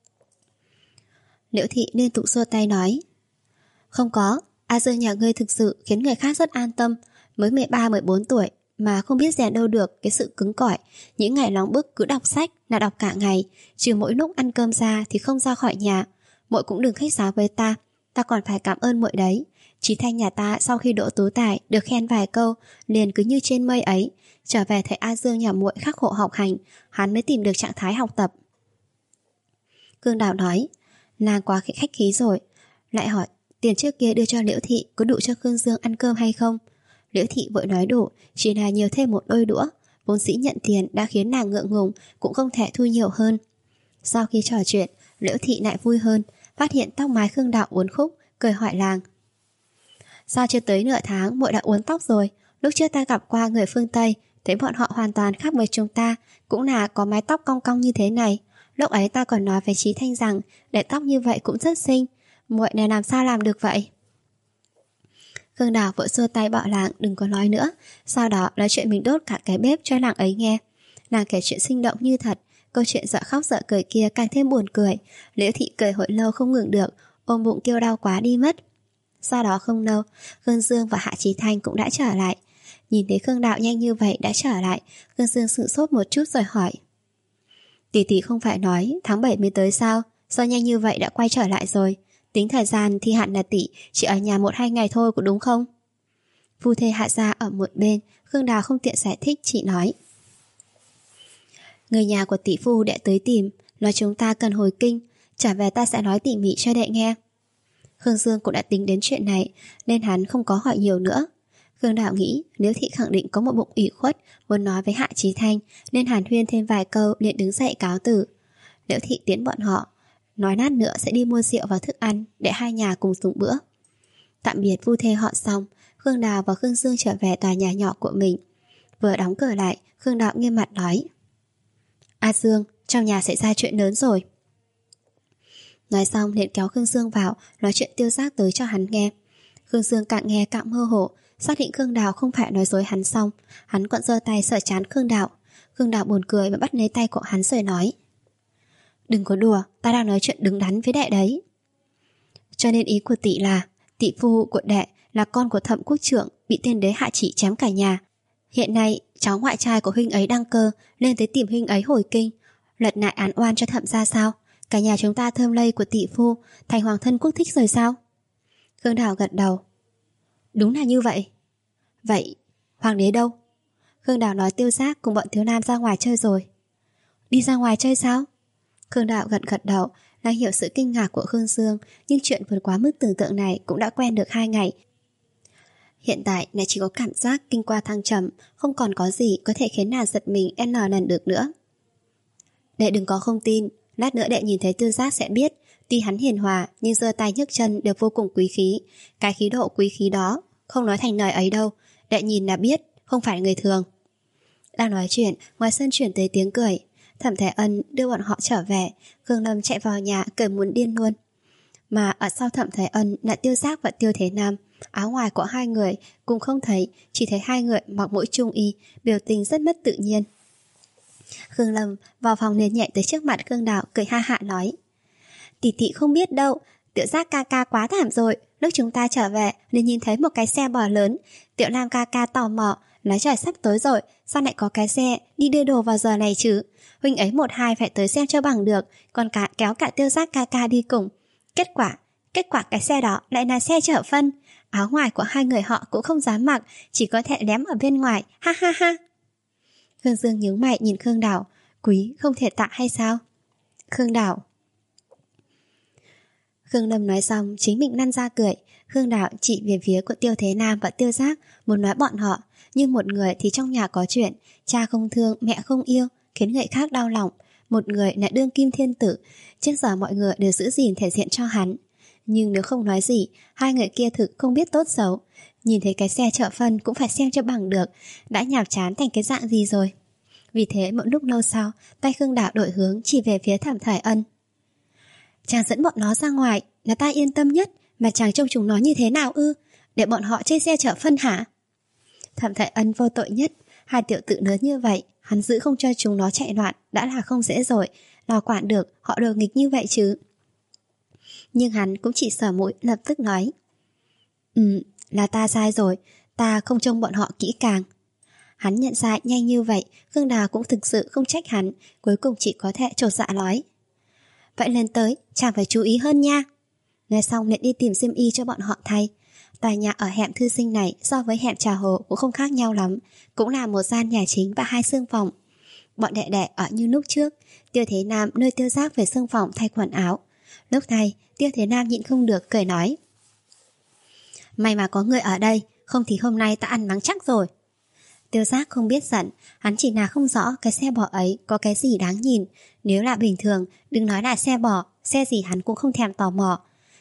Liễu Thị liên tục xua tay nói: Không có, A Dương nhà ngươi thực sự khiến người khác rất an tâm, mới mười ba mười bốn tuổi mà không biết rèn đâu được cái sự cứng cỏi, những ngày nóng bức cứ đọc sách là đọc cả ngày, trừ mỗi lúc ăn cơm ra thì không ra khỏi nhà. Muội cũng đừng khách sáo với ta, ta còn phải cảm ơn muội đấy. Chí Thanh nhà ta sau khi đỗ tú tài được khen vài câu, liền cứ như trên mây ấy, trở về thấy A Dương nhà muội khắc khổ học hành, hắn mới tìm được trạng thái học tập. Khương Đào nói: Nàng quá khách khí rồi. Lại hỏi tiền trước kia đưa cho Liễu Thị có đủ cho Khương Dương ăn cơm hay không. Liễu Thị vội nói đủ, chỉ là nhiều thêm một đôi đũa, vốn dĩ nhận tiền đã khiến nàng ngượng ngùng, cũng không thể thu nhiều hơn. Sau khi trò chuyện, Liễu Thị lại vui hơn, phát hiện tóc mái Khương Đạo uốn khúc, cười hỏi làng: Sao chưa tới nửa tháng muội đã uốn tóc rồi? Lúc trước ta gặp qua người phương Tây, thấy bọn họ hoàn toàn khác với chúng ta, cũng là có mái tóc cong cong như thế này. Lúc ấy ta còn nói với Chí Thanh rằng để tóc như vậy cũng rất xinh. Muội này làm sao làm được vậy? Khương Đào vội xua tay bảo làng đừng có nói nữa. Sau đó nói chuyện mình đốt cả cái bếp cho làng ấy nghe. Nàng kể chuyện sinh động như thật. Câu chuyện dở khóc dở cười kia càng thêm buồn cười. Liễu Thị cười hồi lâu không ngừng được, ôm bụng kêu đau quá đi mất. Sau đó không lâu, Khương Dương và Hạ Chí Thanh cũng đã trở lại. Nhìn thấy Khương Đạo nhanh như vậy đã trở lại, Khương Dương sửng sốt một chút rồi hỏi: Tỷ tỷ không phải nói tháng bảy mới tới sao? Sao nhanh như vậy đã quay trở lại rồi? Tính thời gian thì hẳn là tỷ chỉ ở nhà một hai ngày thôi có đúng không? Phu thê Hạ gia ở một bên, Khương Đào không tiện giải thích, chỉ nói: Người nhà của tỷ phu đệ tới tìm, nói chúng ta cần hồi kinh, trả về ta sẽ nói tỉ mỉ cho đệ nghe. Khương Dương cũng đã tính đến chuyện này, nên hắn không có hỏi nhiều nữa. Khương Đào nghĩ nếu Thị khẳng định có một bụng ủy khuất muốn nói với Hạ Chí Thanh, nên hàn huyên thêm vài câu liền đứng dậy cáo từ. Liễu Thị tiến bọn họ, nói lát nữa sẽ đi mua rượu và thức ăn để hai nhà cùng dùng bữa. Tạm biệt phu thê họ xong, Khương Đào và Khương Dương trở về tòa nhà nhỏ của mình. Vừa đóng cửa lại, Khương Đào nghiêm mặt nói: A Dương, trong nhà xảy ra chuyện lớn rồi. Nói xong liền kéo Khương Dương vào, nói chuyện Tiêu Giác tới cho hắn nghe. Khương Dương càng nghe càng mơ hồ, xác định Khương Đào không phải nói dối hắn xong, hắn còn giơ tay sờ trán Khương Đào. Khương Đào buồn cười mà bắt lấy tay của hắn rồi nói: Đừng có đùa, ta đang nói chuyện đứng đắn với đệ đấy. Cho nên ý của tỷ là tỷ phu của đệ là con của Thẩm quốc trưởng, bị tiên đế Hạ Chỉ chém cả nhà. Hiện nay cháu ngoại trai của huynh ấy đăng cơ, lên tới tìm huynh ấy hồi kinh, lật lại án oan cho Thẩm gia sao? Cả nhà chúng ta thơm lây của tỷ phu thành hoàng thân quốc thích rồi sao? Khương Đào gật đầu: Đúng là như vậy. Vậy hoàng đế đâu? Khương Đào nói Tiêu Giác cùng bọn thiếu nam ra ngoài chơi rồi. Đi ra ngoài chơi sao? Khương Đào gật gật đầu, đang hiểu sự kinh ngạc của Khương Dương, nhưng chuyện vượt quá mức tưởng tượng này cũng đã quen được hai ngày. Hiện tại lại chỉ có cảm giác kinh qua thăng trầm, không còn có gì có thể khiến nàng giật mình n lần được nữa. Đệ đừng có không tin, lát nữa đệ nhìn thấy Tiêu Giác sẽ biết, tuy hắn hiền hòa nhưng giơ tay nhấc chân đều vô cùng quý khí. Cái khí độ quý khí đó không nói thành lời ấy đâu, đệ nhìn là biết, không phải người thường. Đang nói chuyện, ngoài sân chuyển tới tiếng cười. Thẩm Thái Ân đưa bọn họ trở về, Khương Lâm chạy vào nhà cười muốn điên luôn. Mà ở sau Thẩm Thái Ân là Tiêu Giác và Tiêu Thế Nam. Áo ngoài của hai người cùng không thấy, chỉ thấy hai người mặc mỗi trung y, biểu tình rất mất tự nhiên. Khương Lâm vào phòng liền nhẹ tới trước mặt Khương Đào, cười ha hạ nói: Tỷ tỷ không biết đâu, Tiểu Giác ca ca quá thảm rồi. Lúc chúng ta trở về liền nhìn thấy một cái xe bò lớn. Tiểu Lam ca ca tò mò, nói trời sắp tối rồi, sao lại có cái xe đi đưa đồ vào giờ này chứ? Huynh ấy một hai phải tới xem cho bằng được, còn cả kéo cả Tiêu Giác ca ca đi cùng. Kết quả, kết quả cái xe đó lại là xe chở phân. Áo ngoài của hai người họ cũng không dám mặc, chỉ có thể ném ở bên ngoài, ha ha ha. Khương Dương nhướng mày nhìn Khương Đào: Quý không thể tạ hay sao? Khương Đào. Khương Lâm nói xong chính mình lăn ra cười. Khương Đào chỉ về phía của Tiêu Thế Nam và Tiêu Giác, muốn nói bọn họ, nhưng một người thì trong nhà có chuyện, cha không thương, mẹ không yêu, khiến người khác đau lòng. Một người lại đương kim thiên tử, trước giờ mọi người đều giữ gìn thể diện cho hắn. Nhưng nếu không nói gì, hai người kia thực không biết tốt xấu. Nhìn thấy cái xe chở phân cũng phải xem cho bằng được, đã nhàm chán thành cái dạng gì rồi. Vì thế một lúc lâu sau, tay Khương Đào đổi hướng chỉ về phía Thẩm Thái Ân. Chàng dẫn bọn nó ra ngoài là ta yên tâm nhất, mà chàng trông chúng nó như thế nào ư? Để bọn họ chơi xe chở phân hả? Thẩm Thái Ân vô tội nhất, hai tiểu tử lớn như vậy, hắn giữ không cho chúng nó chạy loạn đã là không dễ rồi, nào quản được họ đồ nghịch như vậy chứ. Nhưng hắn cũng chỉ sờ mũi lập tức nói: Ừ, là ta sai rồi, ta không trông bọn họ kỹ càng. Hắn nhận sai nhanh như vậy, Khương Đào cũng thực sự không trách hắn, cuối cùng chỉ có thể trột dạ nói: Vậy lần tới chàng phải chú ý hơn nha. Nói xong liền đi tìm xiêm y cho bọn họ thay. Tòa nhà ở hẻm Thư Sinh này so với hẻm Trà Hồ cũng không khác nhau lắm, cũng là một gian nhà chính và hai xương phòng. Bọn đệ đệ ở như lúc trước, Tiêu Thế Nam nơi Tiêu Giác về xương phòng thay quần áo. Lúc này Tiêu Thế Nam nhịn không được cười nói: May mà có người ở đây, không thì hôm nay ta ăn mắng chắc rồi. Tiêu Giác không biết giận, hắn chỉ là không rõ cái xe bò ấy có cái gì đáng nhìn. Nếu là bình thường, đừng nói là xe bò, xe gì hắn cũng không thèm tò mò.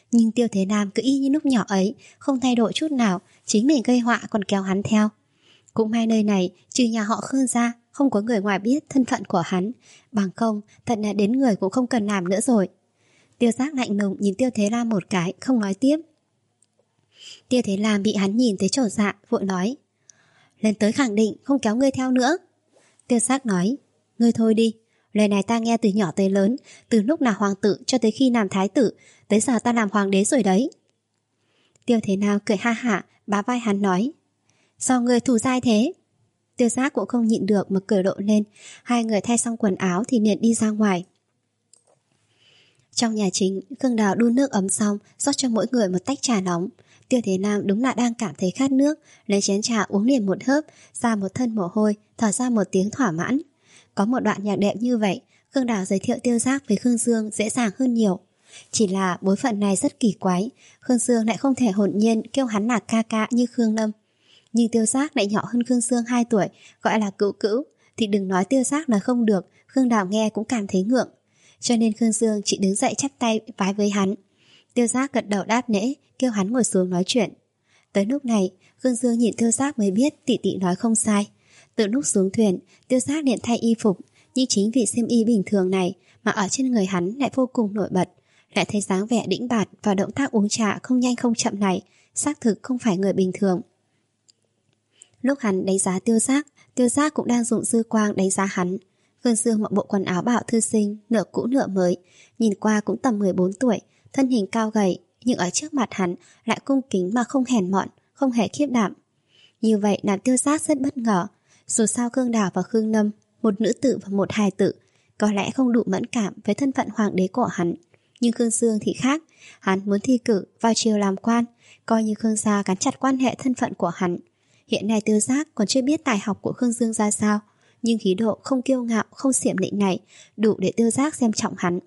Nhưng Tiêu Thế Nam cứ y như lúc nhỏ ấy, không thay đổi chút nào, chính mình gây họa còn kéo hắn theo. Cũng may nơi này trừ nhà họ Khương ra, không có người ngoài biết thân phận của hắn, bằng không thật là đến người cũng không cần làm nữa rồi. Tiêu Giác lạnh lùng nhìn Tiêu Thế Lam một cái, không nói tiếp. Tiêu Thế Lam bị hắn nhìn thấy trột dạ, vội nói: lên tới khẳng định không kéo ngươi theo nữa. Tiêu Giác nói: ngươi thôi đi, lời này ta nghe từ nhỏ tới lớn, từ lúc là hoàng tử cho tới khi làm thái tử, tới giờ ta làm hoàng đế rồi đấy. Tiêu Thế Nam cười ha hả, bá vai hắn nói: sao ngươi thù dai thế? Tiêu Giác cũng không nhịn được mà cười rộ lên. Hai người thay xong quần áo thì liền đi ra ngoài. Trong nhà chính, Khương Đào đun nước ấm xong, rót cho mỗi người một tách trà nóng. Tiêu Thế Nam đúng là đang cảm thấy khát nước, lấy chén trà uống liền một hớp, ra một thân mồ hôi, thở ra một tiếng thỏa mãn. Có một đoạn nhạc đẹp như vậy, Khương Đào giới thiệu Tiêu Giác với Khương Dương dễ dàng hơn nhiều. Chỉ là bối phận này rất kỳ quái, Khương Dương lại không thể hồn nhiên kêu hắn là ca ca như Khương Lâm. Nhưng Tiêu Giác lại nhỏ hơn Khương Dương hai tuổi, gọi là cữu cữu, thì đừng nói Tiêu Giác là không được, Khương Đào nghe cũng cảm thấy ngượng. Cho nên Khương Dương chỉ đứng dậy chắp tay vái với hắn. Tiêu Giác gật đầu đáp lễ, kêu hắn ngồi xuống nói chuyện. Tới lúc này, Khương Dương nhìn Tiêu Giác mới biết tỷ tỷ nói không sai. Từ lúc xuống thuyền, Tiêu Giác liền thay y phục, nhưng chính vì xiêm y bình thường này mà ở trên người hắn lại vô cùng nổi bật. Lại thấy dáng vẻ đĩnh bạt và động tác uống trà không nhanh không chậm này, xác thực không phải người bình thường. Lúc hắn đánh giá Tiêu Giác, Tiêu Giác cũng đang dùng dư quang đánh giá hắn. Khương Dương mặc bộ quần áo bảo thư sinh, nửa cũ nửa mới, nhìn qua cũng tầm mười bốn tuổi, thân hình cao gầy, nhưng ở trước mặt hắn lại cung kính mà không hèn mọn, không hề khiếp đảm. Như vậy làm Tiêu Giác rất bất ngờ. Dù sao Khương Đào và Khương Lâm, một nữ tử và một hài tử, có lẽ không đủ mẫn cảm với thân phận hoàng đế của hắn. Nhưng Khương Dương thì khác, hắn muốn thi cử vào triều làm quan, coi như Khương gia gắn chặt quan hệ thân phận của hắn. Hiện nay Tiêu Giác còn chưa biết tài học của Khương Dương ra sao, nhưng khí độ không kiêu ngạo, không xiểm lịnh này đủ để Tiêu Giác xem trọng hắn.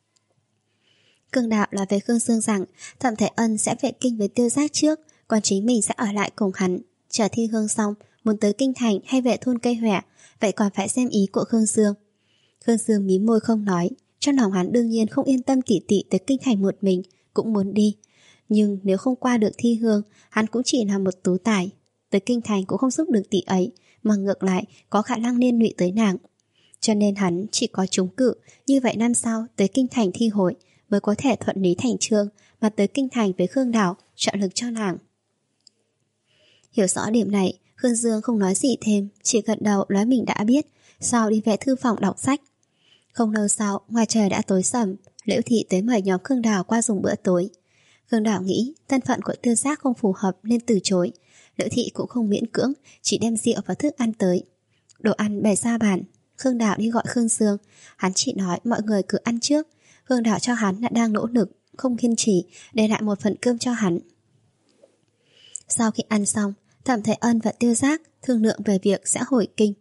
Khương Đạo nói với Khương Dương rằng Thẩm Thể Ân sẽ về kinh với Tiêu Giác trước, còn chính mình sẽ ở lại cùng hắn. Chờ thi hương xong, muốn tới kinh thành hay về thôn Cây Hòe, vậy còn phải xem ý của Khương Dương. Khương Dương mím môi không nói, trong lòng hắn đương nhiên không yên tâm tỷ tỷ tới kinh thành một mình, cũng muốn đi. Nhưng nếu không qua được thi hương, hắn cũng chỉ là một tú tài. Tới kinh thành cũng không giúp được tỷ ấy, mà ngược lại có khả năng liên lụy tới nàng. Cho nên hắn chỉ có trúng cử, như vậy năm sau tới kinh thành thi hội mới có thể thuận lý thành chương mà tới kinh thành với Khương Đào trợ lực cho nàng. Hiểu rõ điểm này, Khương Dương không nói gì thêm, chỉ gật đầu nói mình đã biết, sau đi về thư phòng đọc sách. Không lâu sau, ngoài trời đã tối sầm, Liễu Thị tới mời nhóm Khương Đào qua dùng bữa tối. Khương Đào nghĩ thân phận của Tiêu Giác không phù hợp nên từ chối. Liễu Thị cũng không miễn cưỡng, chỉ đem rượu và thức ăn tới. Đồ ăn bày ra bàn, Khương Đào đi gọi Khương Dương. Hắn chỉ nói mọi người cứ ăn trước. Khương Đào cho hắn là đang nỗ lực, không kiên trì, để lại một phần cơm cho hắn. Sau khi ăn xong, Thẩm Thể Ân và Tiêu Giác thương lượng về việc sẽ hồi kinh.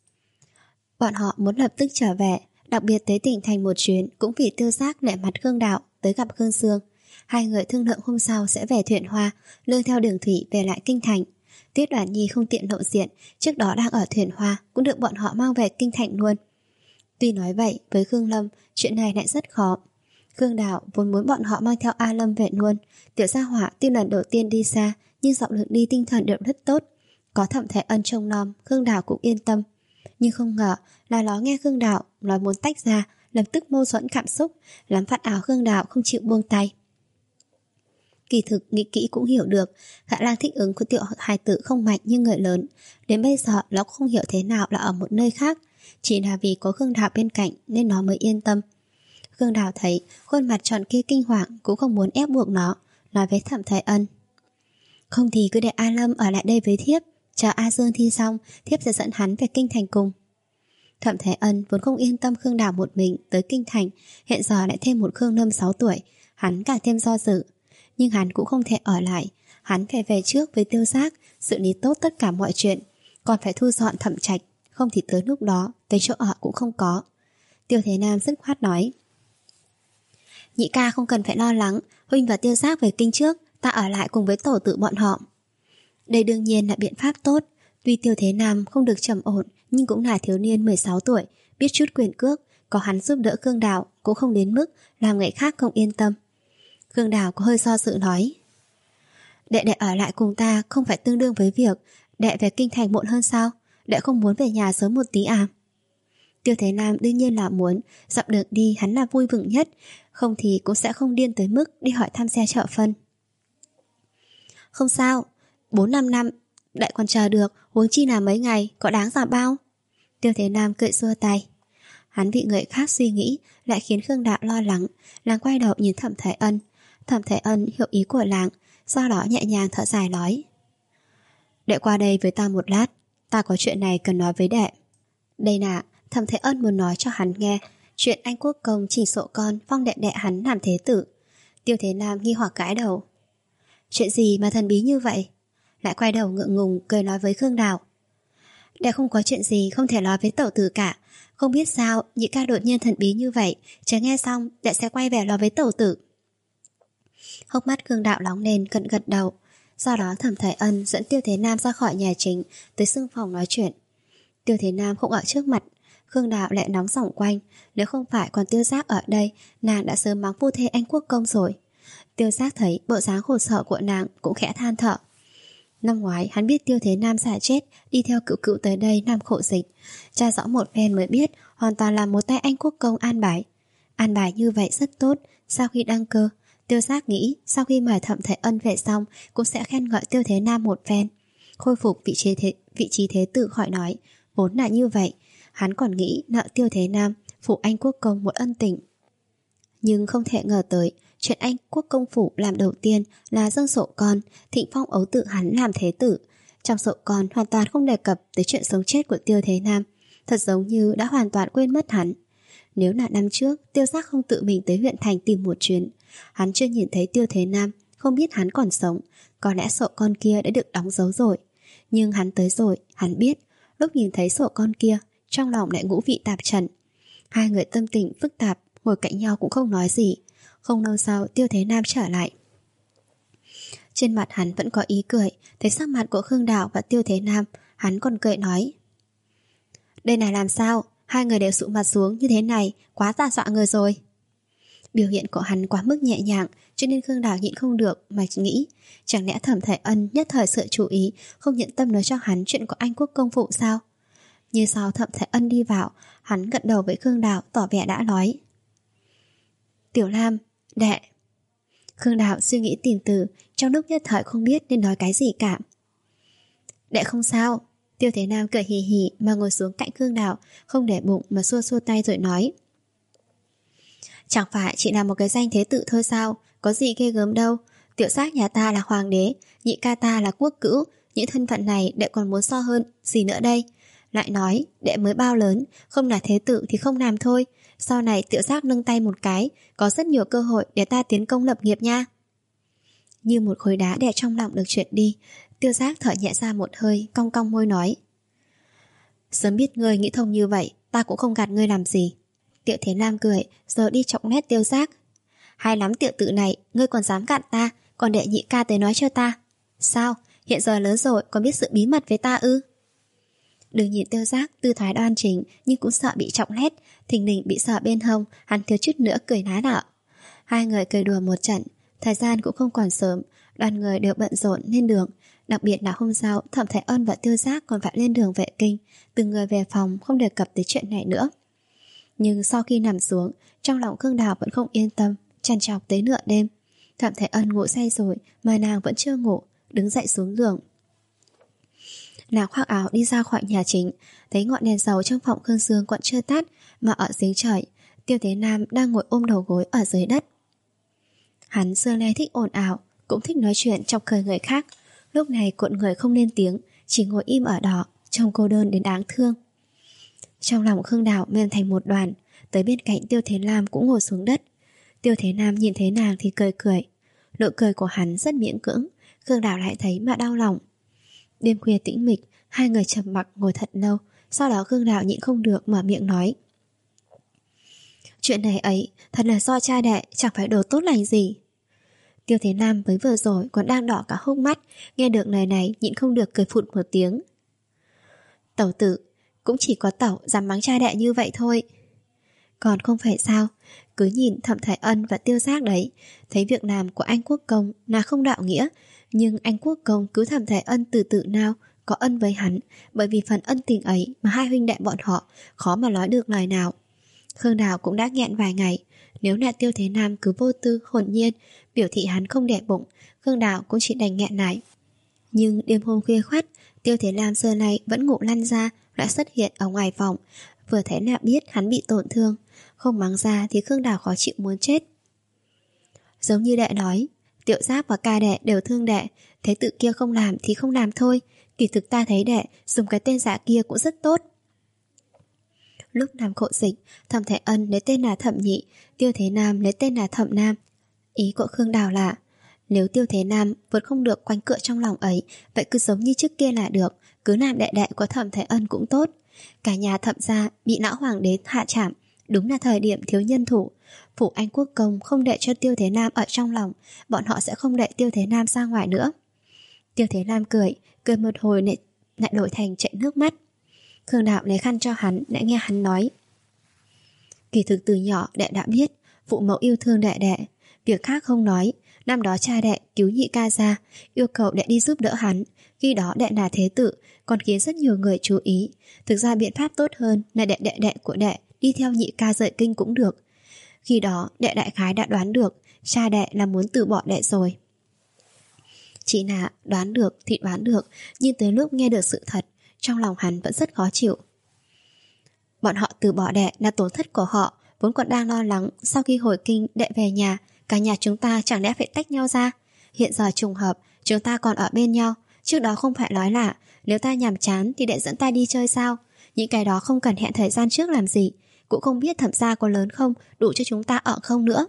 Bọn họ muốn lập tức trở về, đặc biệt tới tỉnh thành một chuyến cũng vì Tiêu Giác lệ mặt Khương Đạo tới gặp Khương Dương. Hai người thương lượng hôm sau sẽ về Thuyện Hoa, lương theo đường thủy về lại kinh thành. Tuyết Đoản Nhi không tiện lộ diện, trước đó đang ở Thuyện Hoa cũng được bọn họ mang về kinh thành luôn. Tuy nói vậy, với Khương Lâm, chuyện này lại rất khó. Khương Đạo vốn muốn bọn họ mang theo A Lâm về luôn. Tiểu Gia Hỏa tuy lần đầu tiên đi xa, nhưng giọng lượng đi tinh thần đều rất tốt. Có Thẩm Thể Ân trông nom, Khương Đạo cũng yên tâm. Nhưng không ngờ là nó nghe Khương Đạo nói muốn tách ra, lập tức mâu thuẫn cảm xúc, làm phát áo Khương Đạo không chịu buông tay. Kỳ thực nghĩ kỹ cũng hiểu được, khả năng thích ứng của tiểu hài tử không mạnh như người lớn. Đến bây giờ nó cũng không hiểu thế nào là ở một nơi khác, chỉ là vì có Khương Đạo bên cạnh nên nó mới yên tâm. Khương Đạo thấy khuôn mặt tròn kia kinh hoàng, cũng không muốn ép buộc nó, nói với Thẩm Thể Ân: không thì cứ để A Lâm ở lại đây với thiếp, chờ A Dương thi xong, thiếp sẽ dẫn hắn về kinh thành cùng. Thẩm Thể Ân vốn không yên tâm Khương Đạo một mình tới kinh thành, hiện giờ lại thêm một Khương Lâm sáu tuổi, hắn càng thêm do dự. Nhưng hắn cũng không thể ở lại, hắn phải về trước với Tiêu Giác, xử lý tốt tất cả mọi chuyện, còn phải thu dọn Thẩm Trạch, không thì tới lúc đó tới chỗ ở cũng không có. Tiêu Thế Nam dứt khoát nói: nhị ca không cần phải lo lắng, huynh và Tiêu Giác về kinh trước, ta ở lại cùng với tổ tự bọn họ. Đây đương nhiên là biện pháp tốt. Tuy Tiêu Thế Nam không được trầm ổn, nhưng cũng là thiếu niên mười sáu tuổi, biết chút quyền cước, có hắn giúp đỡ Khương Đạo cũng không đến mức làm người khác không yên tâm. Khương Đào có hơi do dự nói: Đệ đệ ở lại cùng ta không phải tương đương với việc đệ về kinh thành muộn hơn sao? Đệ không muốn về nhà sớm một tí à? Tiêu Thế Nam đương nhiên là muốn, dọc đường đi hắn là vui mừng nhất, không thì cũng sẽ không điên tới mức đi hỏi thăm xe chợ phân. Không sao, bốn năm năm đệ còn chờ được, huống chi là mấy ngày, có đáng giảm bao? Tiêu Thế Nam cười xua tay. Hắn bị người khác suy nghĩ lại khiến Khương Đạo lo lắng. Nàng quay đầu nhìn Thẩm Thái Ân. Thẩm Thái Ân hiểu ý của nàng, sau đó nhẹ nhàng thở dài nói: Đệ qua đây với ta một lát, ta có chuyện này cần nói với đệ. Đây là Thẩm Thái Ân muốn nói cho hắn nghe chuyện anh quốc công chỉ sổ con phong đệ đệ hắn làm thế tử. Tiêu Thế Nam nghi hoặc cãi đầu: Chuyện gì mà thần bí như vậy? Lại quay đầu ngượng ngùng cười nói với Khương Đào: Đệ không có chuyện gì không thể nói với tẩu tử cả. Không biết sao nhị ca đột nhiên thần bí như vậy, chờ nghe xong đệ sẽ quay về nói với tẩu tử. Hốc mắt Khương Đạo nóng lên, gật gật đầu. Sau đó Thẩm Thái Ân dẫn Tiêu Thế Nam ra khỏi nhà chính, tới xương phòng nói chuyện. Tiêu Thế Nam không ở trước mặt, Khương Đạo lại nóng giọng quanh. Nếu không phải còn Tiêu Giác ở đây, nàng đã sớm mắng phu thê anh quốc công rồi. Tiêu Giác thấy bộ dáng khổ sở của nàng cũng khẽ than thở. Năm ngoái hắn biết Tiêu Thế Nam giả chết, đi theo cựu cựu tới đây làm khổ dịch. Tra rõ một phen mới biết hoàn toàn là một tay anh quốc công an bài. An bài như vậy rất tốt. Sau khi đăng cơ, Tiêu Giác nghĩ sau khi mời Thẩm Thái Ân về xong cũng sẽ khen ngợi Tiêu Thế Nam một phen, khôi phục vị trí thế, vị trí thế tử khỏi nói. Vốn là như vậy, hắn còn nghĩ nợ Tiêu Thế Nam phụ anh quốc công một ân tình. Nhưng không thể ngờ tới chuyện anh quốc công phủ làm đầu tiên là dâng sổ con, thịnh phong ấu tự hắn làm thế tử. Trong sổ con hoàn toàn không đề cập tới chuyện sống chết của Tiêu Thế Nam, thật giống như đã hoàn toàn quên mất hắn. Nếu là năm trước Tiêu Giác không tự mình tới huyện thành tìm một chuyến, hắn chưa nhìn thấy Tiêu Thế Nam, không biết hắn còn sống, có lẽ sổ con kia đã được đóng dấu rồi. Nhưng hắn tới rồi, hắn biết, lúc nhìn thấy sổ con kia, trong lòng lại ngũ vị tạp trần. Hai người tâm tình phức tạp, ngồi cạnh nhau cũng không nói gì. Không lâu sau Tiêu Thế Nam trở lại. Trên mặt hắn vẫn có ý cười. Thấy sắc mặt của Khương Đào và Tiêu Thế Nam, hắn còn cười nói: Đây là làm sao? Hai người đều sụm mặt xuống như thế này, quá tà dọa người rồi. Biểu hiện của hắn quá mức nhẹ nhàng, cho nên Khương Đào nhịn không được mà nghĩ, chẳng lẽ Thẩm Thái Ân nhất thời sự chú ý, không nhận tâm nói cho hắn chuyện của anh quốc công phụ sao? Như sau Thẩm Thái Ân đi vào, hắn gật đầu với Khương Đào tỏ vẻ đã nói: Tiểu Lam, đệ. Khương Đào suy nghĩ tìm từ, trong lúc nhất thời không biết nên nói cái gì cả. Đệ không sao. Tiêu Thế Nam cười hì hì mà ngồi xuống cạnh Khương Đào, không để bụng mà xua xua tay rồi nói: Chẳng phải chỉ là một cái danh thế tự thôi sao, có gì ghê gớm đâu. Tiểu Giác nhà ta là hoàng đế, nhị ca ta là quốc cữu, những thân phận này đệ còn muốn so hơn gì nữa đây. Lại nói đệ mới bao lớn, không là thế tử thì không làm thôi. Sau này Tiểu Giác nâng tay một cái, có rất nhiều cơ hội để ta tiến công lập nghiệp nha. Như một khối đá đè trong lòng được chuyển đi, Tiêu Giác thở nhẹ ra một hơi, cong cong môi nói: Sớm biết ngươi nghĩ thông như vậy, ta cũng không gạt ngươi làm gì. Tiêu Thế Nam cười, giờ đi chọc nét Tiêu Giác: Hay lắm tiểu tử này, ngươi còn dám gạt ta, còn để nhị ca tới nói cho ta. Sao, hiện giờ lớn rồi còn biết sự bí mật với ta ư? Đừng nhìn Tiêu Giác tư thái đoan chính, nhưng cũng sợ bị chọc nét. Thình lình bị sợ bên hông, hắn thiếu chút nữa cười ná nở. Hai người cười đùa một trận. Thời gian cũng không còn sớm, đoàn người đều bận rộn lên đường. Đặc biệt là hôm sau, Thẩm Thái Ân và Tiêu Giác còn phải lên đường vệ kinh. Từng người về phòng không đề cập tới chuyện này nữa. Nhưng sau khi nằm xuống, trong lòng Khương Đào vẫn không yên tâm, trằn trọc tới nửa đêm. Thẩm Thái Ân ngủ say rồi mà nàng vẫn chưa ngủ, đứng dậy xuống giường. Nàng khoác áo đi ra khỏi nhà chính, thấy ngọn đèn dầu trong phòng Khương Dương còn chưa tắt, mà ở giếng trời, Tiêu Thế Nam đang ngồi ôm đầu gối ở dưới đất. Hắn xưa nay thích ồn ào, cũng thích nói chuyện chọc cười người khác. Lúc này cuộn người không lên tiếng, chỉ ngồi im ở đó, trông cô đơn đến đáng thương. Trong lòng Khương Đào mềm thành một đoàn. Tới bên cạnh Tiêu Thế Nam cũng ngồi xuống đất. Tiêu Thế Nam nhìn thấy nàng thì cười cười. Nụ cười của hắn rất miễn cưỡng, Khương Đào lại thấy mà đau lòng. Đêm khuya tĩnh mịch, hai người trầm mặc ngồi thật lâu. Sau đó Khương Đào nhịn không được mở miệng nói: Chuyện này ấy thật là do cha đệ, chẳng phải đồ tốt lành gì. Tiêu Thế Nam mới vừa rồi còn đang đỏ cả hốc mắt, nghe được lời này nhịn không được cười phụt một tiếng. Tẩu tử, cũng chỉ có tẩu dám mắng cha đệ như vậy thôi. Còn không phải sao, Cứ nhìn Thẩm Thái Ân và Tiêu Giác đấy, thấy việc làm của anh Quốc Công là không đạo nghĩa, nhưng anh Quốc Công cứ Thẩm Thái Ân từ từ nào có ân với hắn, bởi vì phần ân tình ấy mà hai huynh đệ bọn họ khó mà nói được lời nào. Khương Đào cũng đã nghẹn vài ngày. Nếu là Tiêu Thế Nam cứ vô tư hồn nhiên biểu thị hắn không đẻ bụng, Khương Đào cũng chỉ đành nghẹn lại. Nhưng đêm hôm khuya khoắt, Tiêu Thế Nam giờ này vẫn ngủ lăn ra, đã xuất hiện ở ngoài phòng. Vừa thấy là biết hắn bị tổn thương, không mắng ra thì Khương Đào khó chịu muốn chết. Giống như đệ nói, Tiểu Giáp và ca đệ đều thương đệ, thế tự kia không làm thì không làm thôi. Kỳ thực ta thấy đệ dùng cái tên giả kia cũng rất tốt. Lúc làm khổ dịch, Thẩm Thái Ân lấy tên là Thẩm Nhị, Tiêu Thế Nam lấy tên là Thẩm Nam. Ý của Khương Đào là nếu Tiêu Thế Nam vượt không được quanh cựa trong lòng ấy, vậy cứ giống như trước kia là được, cứ làm đệ đệ của Thẩm Thái Ân cũng tốt. Cả nhà Thẩm gia bị lão hoàng đế hạ trảm, đúng là thời điểm thiếu nhân thủ. Phủ Anh Quốc Công không để cho Tiêu Thế Nam ở trong lòng, bọn họ sẽ không để Tiêu Thế Nam ra ngoài nữa. Tiêu Thế Nam cười, cười một hồi lại, lại đổi thành chảy nước mắt. Khương Đạo lấy khăn cho hắn, đã nghe hắn nói: kỳ thực từ nhỏ đệ đã biết phụ mẫu yêu thương đệ đệ, việc khác không nói. Năm đó cha đệ cứu nhị ca ra, yêu cầu đệ đi giúp đỡ hắn. Khi đó đệ là thế tử, còn khiến rất nhiều người chú ý. Thực ra biện pháp tốt hơn là đệ đệ đệ của đệ đi theo nhị ca rời kinh cũng được. Khi đó đệ đại khái đã đoán được cha đệ là muốn từ bỏ đệ rồi. Chỉ là đoán được thì đoán được, nhưng tới lúc nghe được sự thật, trong lòng hắn vẫn rất khó chịu. Bọn họ từ bỏ đệ là tổn thất của họ, vốn còn đang lo lắng sau khi hồi kinh đệ về nhà, cả nhà chúng ta chẳng lẽ phải tách nhau ra. Hiện giờ trùng hợp chúng ta còn ở bên nhau. Trước đó không phải nói là nếu ta nhàm chán thì đệ dẫn ta đi chơi sao? Những cái đó không cần hẹn thời gian trước làm gì. Cũng không biết Thẩm gia có lớn không, đủ cho chúng ta ở không nữa.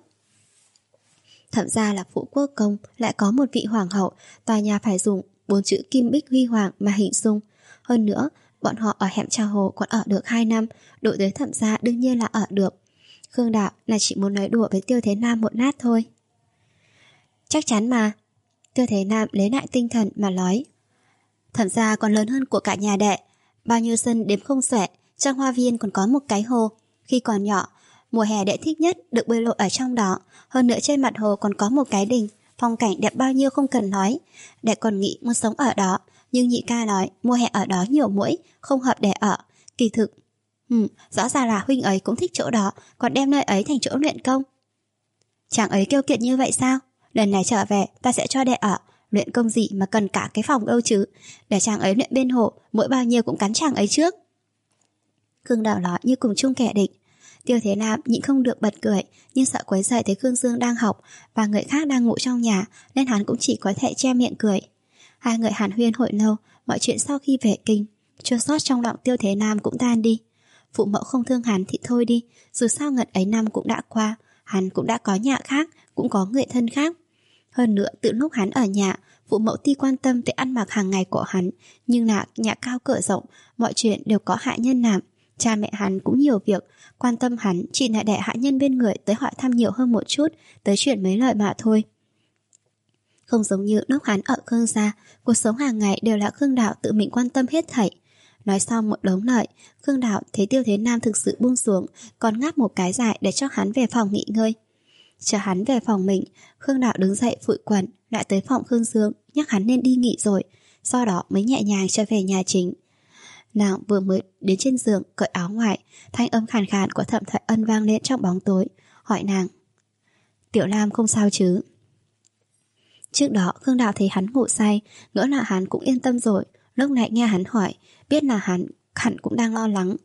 Thẩm gia là phụ quốc công, lại có một vị hoàng hậu, tòa nhà phải dùng bốn chữ kim bích huy hoàng mà hình dung. Hơn nữa bọn họ ở hẻm Trà Hồ còn ở được hai năm, đội tới Thẩm gia đương nhiên là ở được. Khương Đạo là chỉ muốn nói đùa với Tiêu Thế Nam một lát thôi. Chắc chắn mà. Tiêu Thế Nam lấy lại tinh thần mà nói: Thẩm gia còn lớn hơn của cả nhà đệ, bao nhiêu sân đếm không xuể, trong hoa viên còn có một cái hồ. Khi còn nhỏ, mùa hè đệ thích nhất được bơi lội ở trong đó. Hơn nữa trên mặt hồ còn có một cái đình, phong cảnh đẹp bao nhiêu không cần nói. Đệ còn nghĩ muốn sống ở đó, nhưng nhị ca nói mùa hè ở đó nhiều muỗi, không hợp để ở. Kỳ thực ừ, rõ ràng là huynh ấy cũng thích chỗ đó, còn đem nơi ấy thành chỗ luyện công. Chàng ấy kêu kiện như vậy sao? Lần này trở về ta sẽ cho đệ ở. Luyện công gì mà cần cả cái phòng đâu chứ. Để chàng ấy luyện bên hồ, mỗi bao nhiêu cũng cắn chàng ấy trước. Khương Đạo nói như cùng chung kẻ địch. Tiêu Thế Nam nhịn không được bật cười, nhưng sợ quấy rầy thấy Khương Dương đang học và người khác đang ngủ trong nhà, nên hắn cũng chỉ có thể che miệng cười. Hai người hàn huyên hội lâu, mọi chuyện sau khi về kinh, chua xót trong lòng Tiêu Thế Nam cũng tan đi. Phụ mẫu không thương hắn thì thôi đi, dù sao ngần ấy năm cũng đã qua, hắn cũng đã có nhà khác, cũng có người thân khác. Hơn nữa từ lúc hắn ở nhà, phụ mẫu tuy quan tâm tới ăn mặc hàng ngày của hắn, nhưng là nhà cao cửa rộng, mọi chuyện đều có hạ nhân làm. Cha mẹ hắn cũng nhiều việc, quan tâm hắn chỉ là để hạ nhân bên người tới hỏi thăm nhiều hơn một chút, tới chuyện mấy lời mà thôi. Không giống như lúc hắn ở Khương gia, cuộc sống hàng ngày đều là Khương Đạo tự mình quan tâm hết thảy. Nói xong một đống lời, Khương Đạo thấy Tiêu Thế Nam thực sự buông xuống, còn ngáp một cái dài để cho hắn về phòng nghỉ ngơi. Chờ hắn về phòng mình, Khương Đạo đứng dậy phủi quần, lại tới phòng Khương Dương, nhắc hắn nên đi nghỉ rồi, sau đó mới nhẹ nhàng trở về nhà chính. Nàng vừa mới đến trên giường cởi áo ngoài, thanh âm khàn khàn của Thẩm Thái Ân vang lên trong bóng tối, hỏi nàng: Tiểu Lam không sao chứ? Trước đó Khương Đạo thấy hắn ngủ say, ngỡ là hắn cũng yên tâm rồi, lúc này nghe hắn hỏi, biết là hắn hẳn cũng đang lo lắng.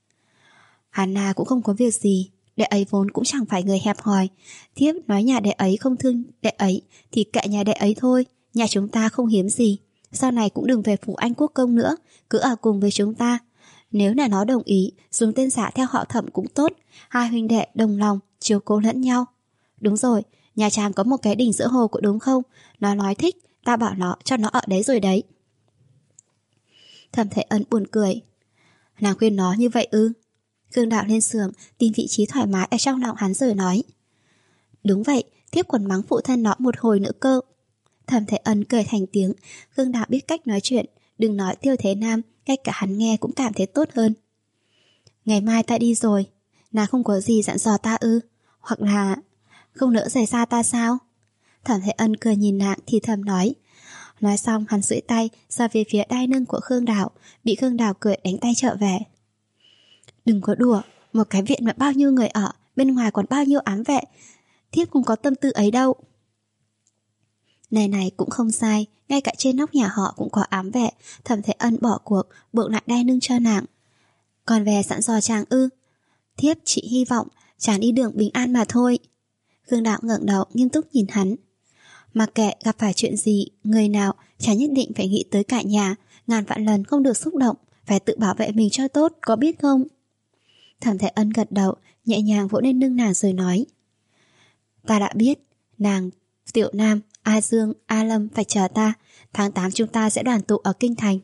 Hana cũng không có việc gì, đệ ấy vốn cũng chẳng phải người hẹp hòi. Thiếp nói nhà đệ ấy không thương đệ ấy thì kệ nhà đệ ấy thôi, nhà chúng ta không hiếm gì. Sau này cũng đừng về phủ Anh Quốc Công nữa, cứ ở cùng với chúng ta. Nếu là nó đồng ý, dùng tên giả theo họ Thẩm cũng tốt, hai huynh đệ đồng lòng, chiếu cố lẫn nhau. Đúng rồi, nhà chàng có một cái đỉnh giữa hồ của đúng không? Nó nói thích, ta bảo nó cho nó ở đấy rồi đấy. Thẩm Thái Ân buồn cười. Nàng khuyên nó như vậy ư? Khương Đạo lên giường tìm vị trí thoải mái ở trong lòng hắn rồi nói: Đúng vậy, thiếp còn mắng phụ thân nó một hồi nữa cơ. Thẩm Thái Ân cười thành tiếng. Khương Đạo biết cách nói chuyện, đừng nói Tiêu Thế Nam, ngay cả hắn nghe cũng cảm thấy tốt hơn. Ngày mai ta đi rồi, nàng không có gì dặn dò ta ư? Hoặc là không nỡ rời xa ta sao? Thẩm Thế Ân cười nhìn nàng thì thầm nói. Nói xong hắn duỗi tay ra về phía đai lưng của Khương Đào, bị Khương Đào cười đánh tay trở về. Đừng có đùa, một cái viện mà bao nhiêu người ở, bên ngoài còn bao nhiêu ám vệ, thiếp cũng có tâm tư ấy đâu. Này này cũng không sai, ngay cả trên nóc nhà họ cũng có ám vệ. Thẩm Thế Ân bỏ cuộc, buộc lại đai lưng cho nàng. Còn về sẵn dò chàng ư? Thiếp chỉ hy vọng chàng đi đường bình an mà thôi. Khương Đạo ngẩng đầu nghiêm túc nhìn hắn. Mặc kệ gặp phải chuyện gì, người nào, chàng nhất định phải nghĩ tới cả nhà, ngàn vạn lần không được xúc động, phải tự bảo vệ mình cho tốt, có biết không? Thẩm Thế Ân gật đầu, nhẹ nhàng vỗ lên lưng nàng rồi nói. Ta đã biết, nàng, Tiểu Nam, A Dương, A Lâm phải chờ ta, tháng tám chúng ta sẽ đoàn tụ ở Kinh Thành.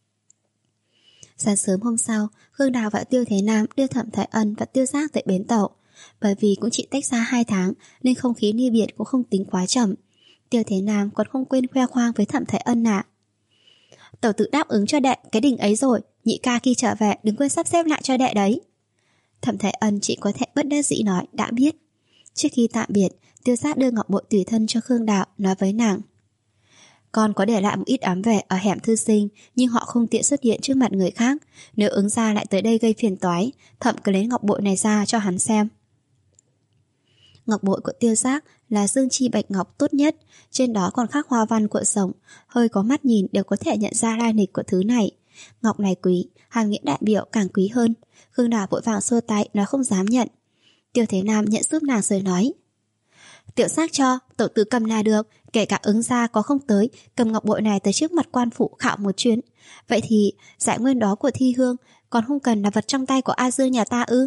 Sáng sớm hôm sau, Khương Đào và Tiêu Thế Nam đưa Thẩm Thế Ân và Tiêu Giác tới bến tàu. Bởi vì cũng chỉ tách ra hai tháng nên không khí ly biệt cũng không tính quá chậm. Tiêu Thế Nam còn không quên khoe khoang với Thẩm Thế Ân ạ. Tàu tự đáp ứng cho đệ cái đình ấy rồi, nhị ca khi trở về đừng quên sắp xếp lại cho đệ đấy. Thẩm Thế Ân chỉ có thể bất đắc dĩ nói đã biết. Trước khi tạm biệt, Tiêu Giác đưa ngọc bội tùy thân cho Khương Đạo, nói với nàng. Con có để lại một ít ám vệ ở hẻm thư sinh, nhưng họ không tiện xuất hiện trước mặt người khác. Nếu ứng gia lại tới đây gây phiền toái, Thẩm cứ lấy ngọc bội này ra cho hắn xem. Ngọc bội của Tiêu Giác là dương chi bạch ngọc tốt nhất, trên đó còn khắc hoa văn của rồng, hơi có mắt nhìn đều có thể nhận ra lai lịch của thứ này. Ngọc này quý, hàng nghĩa đại biểu càng quý hơn. Khương Đào vội vàng xua tay, nó không dám nhận. Tiêu Thế Nam nhận giúp nàng rồi nói. Tiểu Giác cho, tổ tử cầm là được, kể cả ứng gia có không tới, cầm ngọc bội này tới trước mặt quan phụ khảo một chuyến. Vậy thì giải nguyên đó của Thi Hương còn không cần là vật trong tay của A Dương nhà ta ư?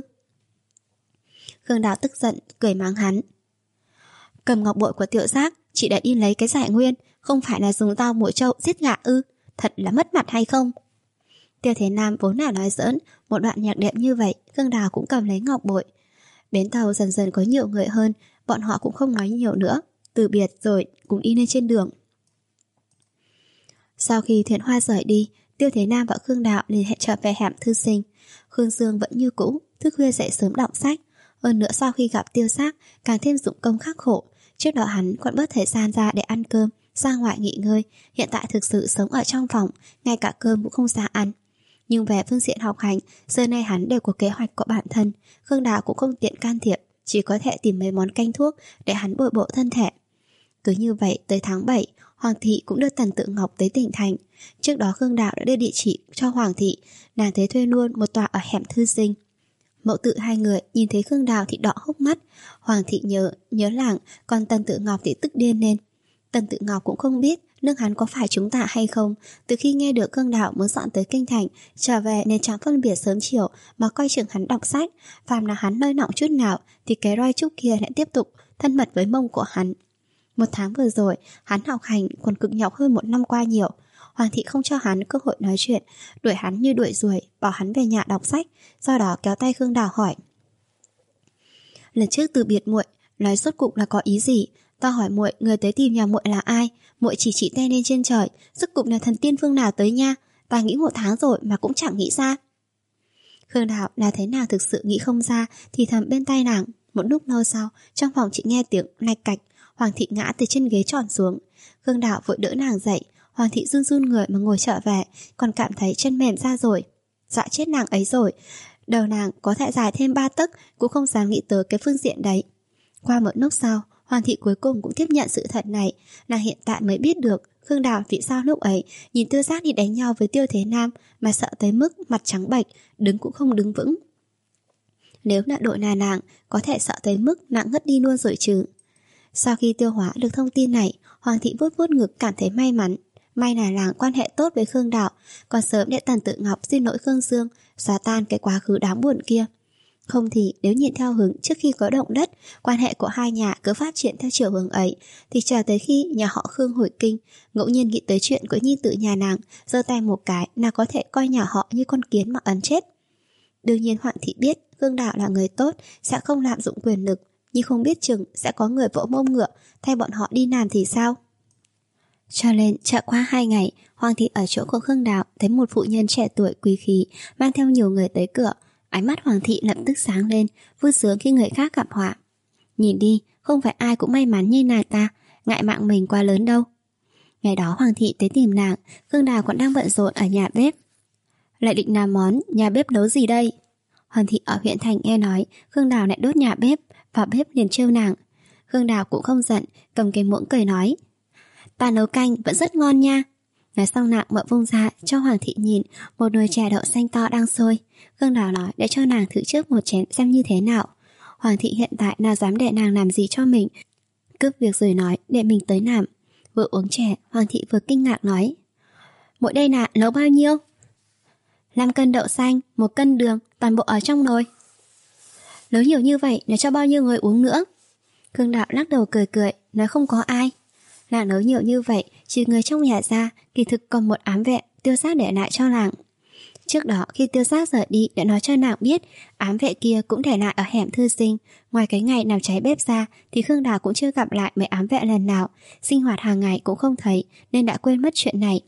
Khương Đào tức giận, cười mắng hắn. Cầm ngọc bội của Tiểu Giác chỉ để đi lấy cái giải nguyên, không phải là dùng dao mũi trâu giết gà ư? Thật là mất mặt hay không? Tiêu Thế Nam vốn là nói giỡn, một đoạn nhạc đẹp như vậy, Khương Đào cũng cầm lấy ngọc bội. Bến tàu dần dần có nhiều người hơn, bọn họ cũng không nói nhiều nữa, từ biệt rồi cũng đi lên trên đường. Sau khi thuyền hoa rời đi, Tiêu Thế Nam và Khương Đạo liền hẹn trở về hẻm thư sinh. Khương Dương vẫn như cũ, thức khuya dậy sớm đọc sách. Hơn nữa sau khi gặp Tiêu Giác, càng thêm dụng công khắc khổ. Trước đó hắn còn bớt thời gian ra để ăn cơm, ra ngoài nghỉ ngơi. Hiện tại thực sự sống ở trong phòng, ngay cả cơm cũng không ra ăn. Nhưng về phương diện học hành, giờ nay hắn đều có kế hoạch của bản thân. Khương Đạo cũng không tiện can thiệp, chỉ có thể tìm mấy món canh thuốc để hắn bồi bổ thân thể. Cứ như vậy tới tháng bảy, Hoàng thị cũng đưa Tần Tự Ngọc tới tỉnh thành. Trước đó Khương Đạo đã đưa địa chỉ cho Hoàng thị, nàng thế thuê luôn một tòa ở hẻm thư sinh. Mẫu tự hai người nhìn thấy Khương Đào thì đỏ hốc mắt. Hoàng thị nhớ nhớ làng, còn Tần Tự Ngọc thì tức điên lên. Tần Tự Ngọc cũng không biết lương hắn có phải trúng tạ hay không. Từ khi nghe được Khương Đào muốn dọn tới Kinh Thành, trở về nên chẳng phân biệt sớm chiều mà coi chừng hắn đọc sách. Phàm là hắn nơi nọng chút nào thì cái roi trúc kia lại tiếp tục thân mật với mông của hắn. Một tháng vừa rồi hắn học hành còn cực nhọc hơn một năm qua nhiều. Hoàng thị không cho hắn cơ hội nói chuyện, đuổi hắn như đuổi ruồi, bảo hắn về nhà đọc sách. Sau đó kéo tay Khương Đào hỏi. Lần trước từ biệt muội, nói rốt cục là có ý gì? Ta hỏi muội người tới tìm nhà muội là ai? Muội chỉ chỉ tay lên trên trời, rốt cục là thần tiên phương nào tới nha? Ta nghĩ một tháng rồi mà cũng chẳng nghĩ ra. Khương Đào là thế nào thực sự nghĩ không ra, thì thầm bên tay nàng. Một lúc lâu sau, trong phòng chị nghe tiếng lạch cạch, Hoàng thị ngã từ trên ghế tròn xuống. Khương Đào vội đỡ nàng dậy. Hoàng thị run run người mà ngồi trở về, còn cảm thấy chân mềm ra rồi. Dọa chết nàng ấy rồi. Đầu nàng có thể dài thêm ba tấc, cũng không dám nghĩ tới cái phương diện đấy. Qua một lúc sau, Hoàng thị cuối cùng cũng tiếp nhận sự thật này. Nàng hiện tại mới biết được Khương Đào vì sao lúc ấy nhìn Tiêu Giác đi đánh nhau với Tiêu Thế Nam mà sợ tới mức mặt trắng bệch, đứng cũng không đứng vững. Nếu là đội là nàng, có thể sợ tới mức nàng ngất đi luôn rồi chứ. Sau khi tiêu hóa được thông tin này, Hoàng thị vuốt vuốt ngực cảm thấy may mắn. May là làng quan hệ tốt với Khương Đạo, còn sớm để Tần Tự Ngọc xin lỗi Khương Dương, xóa tan cái quá khứ đáng buồn kia. Không thì nếu nhìn theo hướng trước khi có động đất, quan hệ của hai nhà cứ phát triển theo chiều hướng ấy, thì chờ tới khi nhà họ Khương hồi kinh, ngẫu nhiên nghĩ tới chuyện của nhi tử nhà nàng, giơ tay một cái là có thể coi nhà họ như con kiến mà ấn chết. Đương nhiên Hoàng thị biết Khương Đạo là người tốt, sẽ không lạm dụng quyền lực, nhưng không biết chừng sẽ có người vỗ mông ngựa thay bọn họ đi làm thì sao. Cho nên chạy qua hai ngày, Hoàng thị ở chỗ của Khương Đạo thấy một phụ nhân trẻ tuổi quý khí mang theo nhiều người tới cửa. Ánh mắt Hoàng thị lập tức sáng lên, vui sướng khi người khác gặp họa. Nhìn đi, không phải ai cũng may mắn như nàng ta, ngại mạng mình quá lớn đâu. Ngày đó Hoàng thị tới tìm nàng, Khương Đào còn đang bận rộn ở nhà bếp. Lại định làm món, nhà bếp nấu gì đây? Hoàng thị ở huyện thành nghe nói Khương Đào lại đốt nhà bếp, vào bếp liền trêu nàng. Khương Đào cũng không giận, cầm cái muỗng cười nói: Ta nấu canh vẫn rất ngon nha. Nói xong nàng mở vung ra cho Hoàng thị nhìn một nồi chè đậu xanh to đang sôi. Khương Đào nói để cho nàng thử trước một chén xem như thế nào. Hoàng thị hiện tại nào dám để nàng làm gì cho mình, cướp việc rồi nói để mình tới làm. Vừa uống chè, Hoàng thị vừa kinh ngạc nói: Mỗi đây nà nấu bao nhiêu? năm cân đậu xanh, một cân đường, toàn bộ ở trong nồi. Nấu nhiều như vậy là cho bao nhiêu người uống nữa? Khương Đạo lắc đầu cười cười, nói không có ai. Nàng nấu nhiều như vậy, trừ người trong nhà ra, kỳ thực còn một ám vệ Tiêu Sát để lại cho nàng. Trước đó khi Tiêu Sát rời đi đã nói cho nàng biết ám vệ kia cũng để lại ở hẻm thư sinh. Ngoài cái ngày làm cháy bếp ra thì Khương Đào cũng chưa gặp lại mấy ám vệ lần nào, sinh hoạt hàng ngày cũng không thấy nên đã quên mất chuyện này.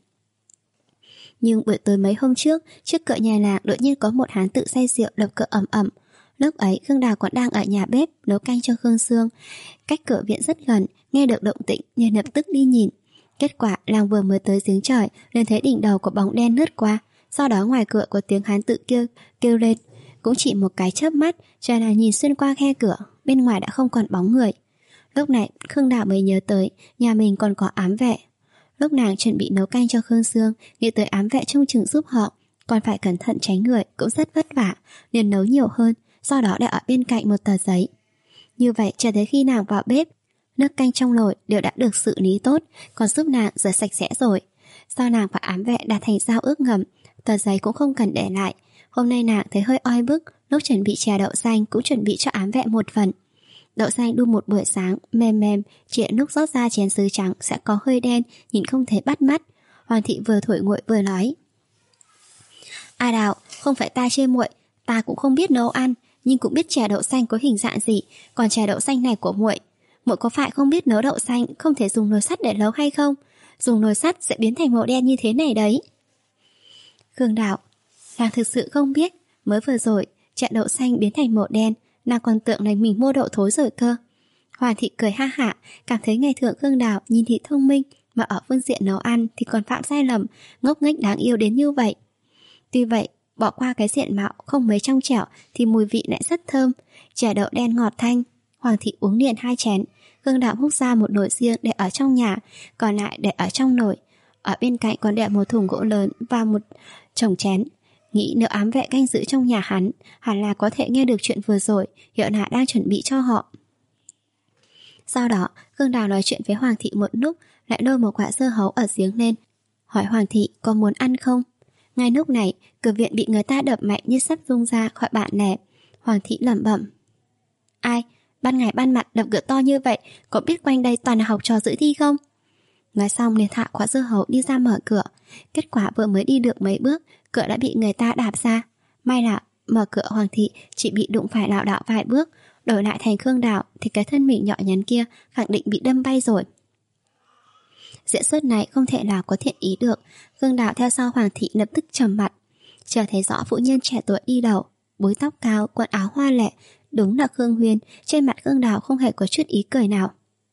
Nhưng buổi tối mấy hôm trước, trước cửa nhà nàng đột nhiên có một hán tự say rượu đập cửa ầm ầm. Lúc ấy Khương Đào còn đang ở nhà bếp nấu canh cho Khương Sương, cách cửa viện rất gần, nghe được động tĩnh nên lập tức đi nhìn. Kết quả nàng vừa mới tới giếng trời liền thấy đỉnh đầu của bóng đen lướt qua. Sau đó ngoài cửa có tiếng hán tự kêu kêu lên, cũng chỉ một cái chớp mắt, cho nàng nhìn xuyên qua khe cửa, bên ngoài đã không còn bóng người. Lúc này Khương Đào mới nhớ tới nhà mình còn có ám vệ. Lúc nàng chuẩn bị nấu canh cho Khương Sương, nghĩ tới ám vệ trông chừng giúp họ, còn phải cẩn thận tránh người cũng rất vất vả, liền nấu nhiều hơn, sau đó để ở bên cạnh một tờ giấy. Như vậy cho tới khi nàng vào bếp, nước canh trong nồi đều đã được xử lý tốt, còn giúp nàng rửa sạch sẽ rồi. Sau nàng và ám vệ đạt thành giao ước ngầm, tờ giấy cũng không cần để lại. Hôm nay nàng thấy hơi oi bức, lúc chuẩn bị chè đậu xanh cũng chuẩn bị cho ám vệ một phần. Đậu xanh đun một buổi sáng, mềm mềm, chỉ lúc rót ra chén sứ trắng sẽ có hơi đen, nhìn không thể bắt mắt. Hoàng thị vừa thổi nguội vừa nói: A Đào, không phải ta chê muội, ta cũng không biết nấu ăn, nhưng cũng biết chè đậu xanh có hình dạng gì. Còn chè đậu xanh này của muội, muội có phải không biết nấu đậu xanh không thể dùng nồi sắt để nấu hay không? Dùng nồi sắt sẽ biến thành màu đen như thế này đấy. Khương Đào, nàng thực sự không biết, mới vừa rồi chè đậu xanh biến thành màu đen, nàng còn tưởng là mình mua đậu thối rồi cơ. Hoàng thị cười ha hả, cảm thấy ngày thường Khương Đào nhìn thì thông minh, mà ở phương diện nấu ăn thì còn phạm sai lầm, ngốc nghếch đáng yêu đến như vậy. Tuy vậy, bỏ qua cái diện mạo không mấy trong trẻo thì mùi vị lại rất thơm, chè đậu đen ngọt thanh. Hoàng thị uống liền hai chén. Khương Đào hút ra một nồi riêng để ở trong nhà, còn lại để ở trong nồi. Ở bên cạnh còn để một thùng gỗ lớn và một chồng chén. Nghĩ nếu ám vệ canh giữ trong nhà hắn, hẳn là có thể nghe được chuyện vừa rồi, hiệu là đang chuẩn bị cho họ. Sau đó Khương Đào nói chuyện với Hoàng thị một lúc, lại lôi một quả dưa hấu ở giếng lên, hỏi Hoàng thị có muốn ăn không. Ngay lúc này cửa viện bị người ta đập mạnh như sắp rung ra khỏi bản lề. Hoàng thị lẩm bẩm: Ai, ban ngày ban mặt đập cửa to như vậy, có biết quanh đây toàn là học trò dự thi không? Nói xong liền thả quả dưa hấu đi ra mở cửa. Kết quả vừa mới đi được mấy bước, cửa đã bị người ta đạp ra. May là mở cửa Hoàng thị chỉ bị đụng phải lảo đảo vài bước, đổi lại thành Khương Đào thì cái thân mình nhỏ nhắn kia khẳng định bị đâm bay rồi. Diễn xuất này không thể nào có thiện ý được. Khương Đào theo sau Hoàng thị lập tức trầm mặt. Chờ thấy rõ phụ nhân trẻ tuổi đi đầu, búi tóc cao, quần áo hoa lệ, đúng là Khương Huyên. Trên mặt Khương Đào không hề có chút ý cười nào.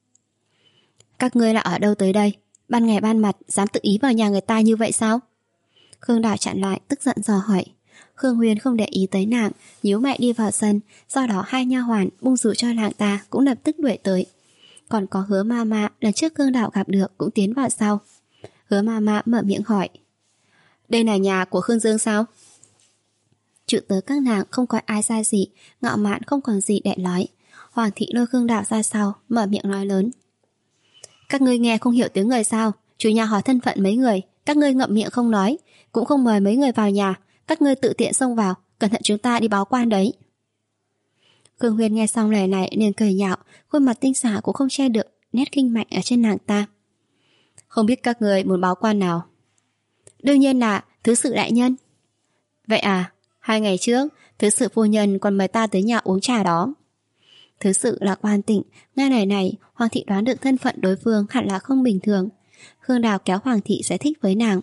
Các ngươi là ở đâu tới đây? Ban ngày ban mặt dám tự ý vào nhà người ta như vậy sao? Khương Đào chặn lại, tức giận dò hỏi. Khương Huyên không để ý tới nàng, nhíu mày đi vào sân. Sau đó hai nha hoàn bung rủ cho nàng ta cũng lập tức đuổi tới. Còn có Hứa Ma Ma lần trước Khương Đào gặp được cũng tiến vào sau. Hứa Ma Ma mở miệng hỏi: Đây là nhà của Khương Dương sao? Chủ tớ các nàng không coi ai ra gì, ngạo mạn không còn gì để nói. Hoàng thị lôi Khương Đào ra sau, mở miệng nói lớn: Các ngươi nghe không hiểu tiếng người sao? Chủ nhà hỏi thân phận mấy người, các ngươi ngậm miệng không nói, cũng không mời mấy người vào nhà, các ngươi tự tiện xông vào, cẩn thận chúng ta đi báo quan đấy. Khương Huyên nghe xong lời này liền cười nhạo, khuôn mặt tinh xảo cũng không che được nét kinh mạnh ở trên nàng ta. Không biết các người muốn báo quan nào? Đương nhiên là thứ sự đại nhân. Vậy à, hai ngày trước thứ sự phu nhân còn mời ta tới nhà uống trà đó. Thứ sự là quan tịnh, nghe lời này Hoàng thị đoán được thân phận đối phương hẳn là không bình thường. Khương Đào kéo Hoàng thị giải thích với nàng: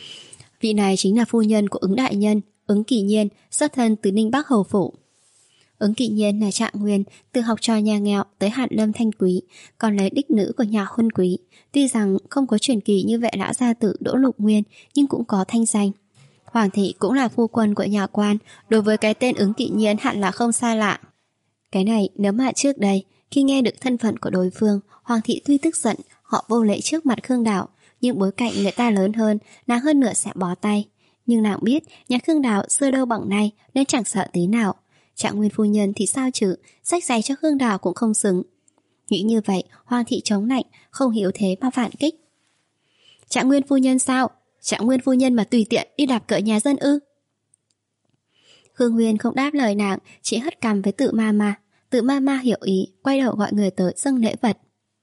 Vị này chính là phu nhân của Ứng đại nhân, Ứng Kỳ Nhiên, xuất thân từ Ninh Bắc Hầu phủ. Ứng Kỵ Nhiên là Trạng Nguyên, từ học trò nhà nghèo tới hạt lâm thanh quý, còn lấy đích nữ của nhà huân quý. Tuy rằng không có truyền kỳ như vệ lão gia tử Đỗ Lục Nguyên, nhưng cũng có thanh danh. Hoàng thị cũng là phu quân của nhà quan, đối với cái tên Ứng Kỵ Nhiên hẳn là không xa lạ. Cái này nếu mà trước đây, khi nghe được thân phận của đối phương, Hoàng thị tuy tức giận, họ vô lễ trước mặt Khương Đào, nhưng bối cảnh người ta lớn hơn, nàng hơn nữa sẽ bó tay. Nhưng nàng biết nhà Khương Đào xưa đâu bằng nay nên chẳng sợ tí nào. Trạng Nguyên phu nhân thì sao chứ, sách giày cho Khương Đào cũng không xứng. Nghĩ như vậy, Hoàng thị chống lạnh, không hiểu thế mà phản kích. Trạng Nguyên phu nhân sao? Trạng Nguyên phu nhân mà tùy tiện đi đạp cỡ nhà dân ư? Khương Nguyên không đáp lời nàng, chỉ hất cằm với Tự Ma Ma. Tự Ma Ma hiểu ý, quay đầu gọi người tới dâng lễ vật.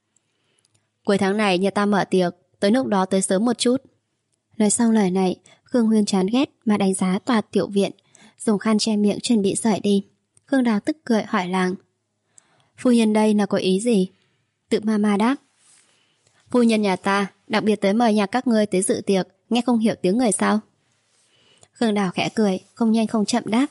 Cuối tháng này nhà ta mở tiệc, tới lúc đó tới sớm một chút. Nói xong lời này, Khương Nguyên chán ghét mà đánh giá tòa tiểu viện, dùng khăn che miệng chuẩn bị rời đi. Khương Đào tức cười hỏi làng: Phu nhân đây là có ý gì? Tự Ma Ma đáp: Phu nhân nhà ta đặc biệt tới mời nhà các ngươi tới dự tiệc, nghe không hiểu tiếng người sao? Khương Đào khẽ cười, không nhanh không chậm đáp: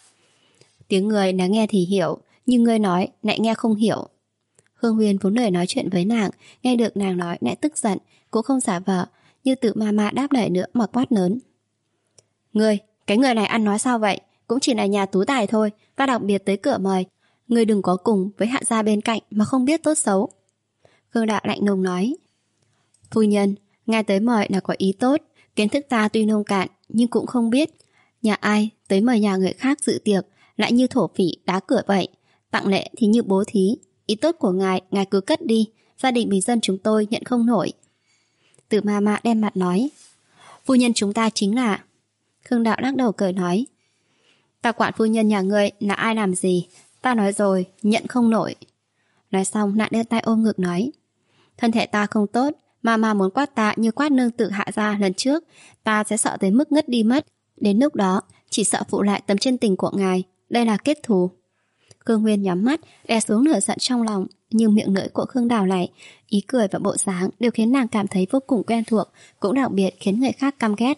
Tiếng người là nghe thì hiểu, nhưng ngươi nói lại nghe không hiểu. Khương Huyền vốn lời nói chuyện với nàng, nghe được nàng nói lại tức giận, cũng không giả vờ, như Tự Ma Ma đáp lời nữa mà quát lớn: Ngươi, cái người này ăn nói sao vậy? Cũng chỉ là nhà tú tài thôi, ta đặc biệt tới cửa mời. Ngươi đừng có cùng với hạ gia bên cạnh mà không biết tốt xấu. Khương Đạo lạnh lùng nói: Phu nhân, ngài tới mời là có ý tốt, kiến thức ta tuy nông cạn nhưng cũng không biết nhà ai tới mời nhà người khác dự tiệc lại như thổ phỉ đá cửa vậy, tặng lễ thì như bố thí. Ý tốt của ngài, ngài cứ cất đi, gia đình bình dân chúng tôi nhận không nổi. Tự Ma Ma đem mặt nói: Phu nhân chúng ta chính là... Khương Đạo lắc đầu cười nói: Ta quản phu nhân nhà ngươi là ai làm gì, ta nói rồi, nhận không nổi. Nói xong nạn đưa tay ôm ngực nói: Thân thể ta không tốt, mà mà muốn quát ta như quát nương tự hạ ra lần trước, ta sẽ sợ tới mức ngất đi mất. Đến lúc đó chỉ sợ phụ lại tấm chân tình của ngài. Đây là kết thù. Khương Nguyên nhắm mắt, đè xuống nửa giận trong lòng, nhưng miệng lưỡi của Khương Đào này, ý cười và bộ dáng đều khiến nàng cảm thấy vô cùng quen thuộc, cũng đặc biệt khiến người khác căm ghét.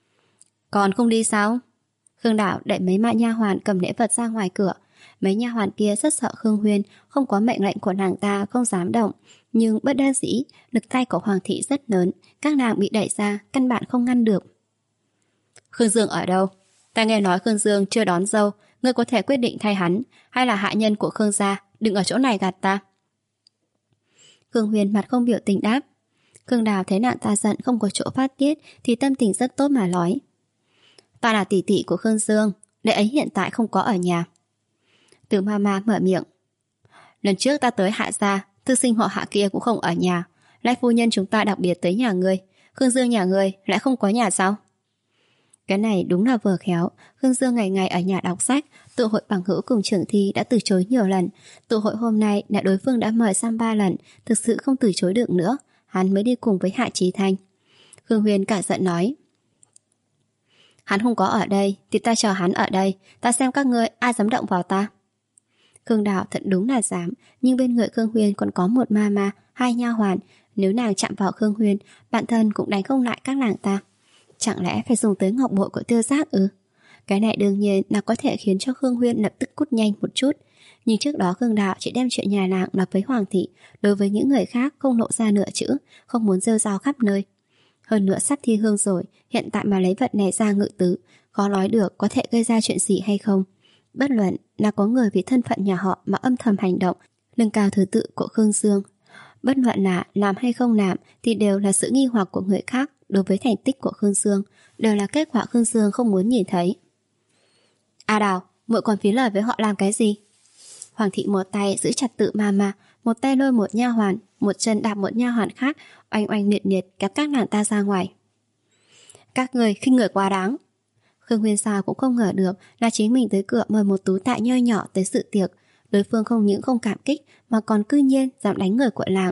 Còn không đi sao? Khương Đào đẩy mấy mã nha hoàn cầm lễ vật ra ngoài cửa. Mấy nha hoàn kia rất sợ Khương Huyên, không có mệnh lệnh của nàng ta không dám động, nhưng bất đắc dĩ, lực tay của Hoàng thị rất lớn, các nàng bị đẩy ra, căn bản không ngăn được. Khương Dương ở đâu? Ta nghe nói Khương Dương chưa đón dâu, ngươi có thể quyết định thay hắn, hay là hạ nhân của Khương gia, đừng ở chỗ này gạt ta. Khương Huyền mặt không biểu tình đáp. Khương Đào thấy nàng ta giận không có chỗ phát tiết thì tâm tình rất tốt mà nói: Ta là tỷ tỷ của Khương Dương, đệ ấy hiện tại không có ở nhà. Từ Ma Ma mở miệng: Lần trước ta tới hạ gia, thư sinh họ Hạ kia cũng không ở nhà, lại phu nhân chúng ta đặc biệt tới nhà ngươi, Khương Dương nhà ngươi lại không có nhà sao? Cái này đúng là vừa khéo. Khương Dương ngày ngày ở nhà đọc sách, tụ hội bằng hữu cùng trưởng thi đã từ chối nhiều lần, tụ hội hôm nay là đối phương đã mời sang ba lần, thực sự không từ chối được nữa, hắn mới đi cùng với Hạ Chí Thanh. Khương Huyền cả giận nói: Hắn không có ở đây thì ta chờ hắn ở đây, ta xem các ngươi ai dám động vào ta. Khương Đào thật đúng là dám, nhưng bên người Khương Huyền còn có một ma ma, hai nha hoàn, nếu nàng chạm vào Khương Huyền, bản thân cũng đánh không lại các nàng ta. Chẳng lẽ phải dùng tới ngọc bội của Tiêu Giác ư? Cái này đương nhiên là có thể khiến cho Khương Huyên lập tức cút nhanh một chút. Nhưng trước đó Khương Đạo chỉ đem chuyện nhà nàng nói với Hoàng thị, đối với những người khác không lộ ra nửa chữ, không muốn rêu rao khắp nơi. Hơn nữa sắp thi hương rồi, hiện tại mà lấy vật này ra ngự tứ, khó nói được có thể gây ra chuyện gì hay không. Bất luận là có người vì thân phận nhà họ mà âm thầm hành động, nâng cao thứ tự của Khương Dương. Bất luận là làm hay không làm thì đều là sự nghi hoặc của người khác đối với thành tích của Khương Dương, đều là kết quả Khương Dương không muốn nhìn thấy. A Đào, muội còn phí lời với họ làm cái gì? Hoàng thị một tay giữ chặt Tự Ma Ma, một tay lôi một nha hoàn, một chân đạp một nha hoàn khác, oanh oanh liệt liệt kéo các nàng ta ra ngoài. Các người khinh người quá đáng. Khương Huyên sao cũng không ngờ được là chính mình tới cửa mời một tú tại nho nhỏ tới sự tiệc, đối phương không những không cảm kích mà còn cư nhiên dám đánh người của làng.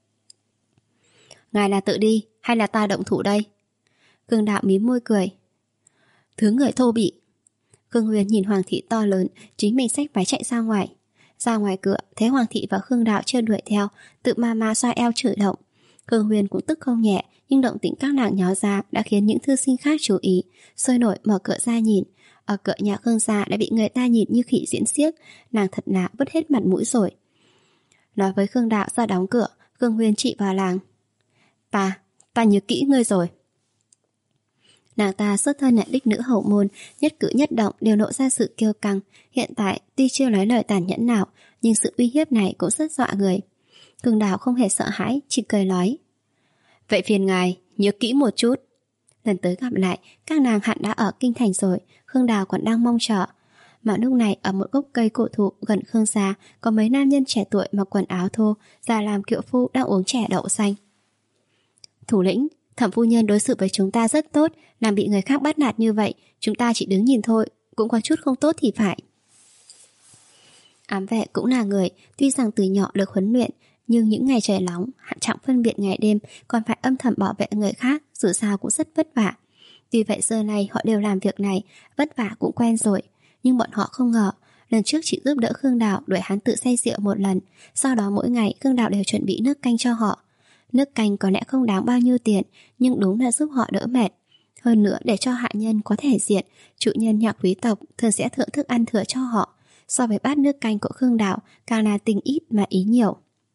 Ngài là tự đi hay là ta động thủ đây? Khương Đạo mím môi cười. Thứ người thô bỉ. Khương Huyền nhìn Hoàng thị to lớn, chính mình xách váy chạy ra ngoài. Ra ngoài cửa, thấy Hoàng thị và Khương Đạo chưa đuổi theo, Tự Ma Ma xoa eo chửi động. Khương Huyền cũng tức không nhẹ, nhưng động tĩnh các nàng nháo ra đã khiến những thư sinh khác chú ý, sôi nổi mở cửa ra nhìn. ở cửa nhà Khương gia đã bị người ta nhìn như khỉ diễn xiếc, nàng thật là vứt hết mặt mũi rồi. Nói với Khương Đạo ra đóng cửa, Khương Huyên chỉ vào làng. Ta, ta nhớ kỹ ngươi rồi. Nàng ta xuất thân là đích nữ hậu môn, nhất cử nhất động đều lộ ra sự kiêu căng. Hiện tại tuy chưa nói lời tàn nhẫn nào, nhưng sự uy hiếp này cũng rất dọa người. Khương Đạo không hề sợ hãi, chỉ cười nói. Vậy phiền ngài, nhớ kỹ một chút. Lần tới gặp lại, các nàng hẳn đã ở kinh thành rồi, Khương Đào còn đang mong chờ. Mà lúc này ở một gốc cây cổ thụ gần Khương gia, có mấy nam nhân trẻ tuổi mặc quần áo thô, già làm kiệu phu đang uống chè đậu xanh. Thủ lĩnh, Thẩm phu nhân đối xử với chúng ta rất tốt, làm bị người khác bắt nạt như vậy, chúng ta chỉ đứng nhìn thôi, cũng có chút không tốt thì phải. Ám vệ cũng là người, tuy rằng từ nhỏ được huấn luyện, nhưng những ngày trời nóng, hạn trọng phân biệt ngày đêm, còn phải âm thầm bảo vệ người khác, dù sao cũng rất vất vả. Tuy vậy giờ này họ đều làm việc này, vất vả cũng quen rồi, nhưng bọn họ không ngờ, lần trước chỉ giúp đỡ Khương Đào đuổi hắn tự say rượu một lần, sau đó mỗi ngày Khương Đào đều chuẩn bị nước canh cho họ. Nước canh có lẽ không đáng bao nhiêu tiền, nhưng đúng là giúp họ đỡ mệt. Hơn nữa để cho hạ nhân có thể diện, chủ nhân nhà quý tộc thường sẽ thưởng thức ăn thừa cho họ. So với bát nước canh của Khương Đào, càng là tình ít mà ý nhiều.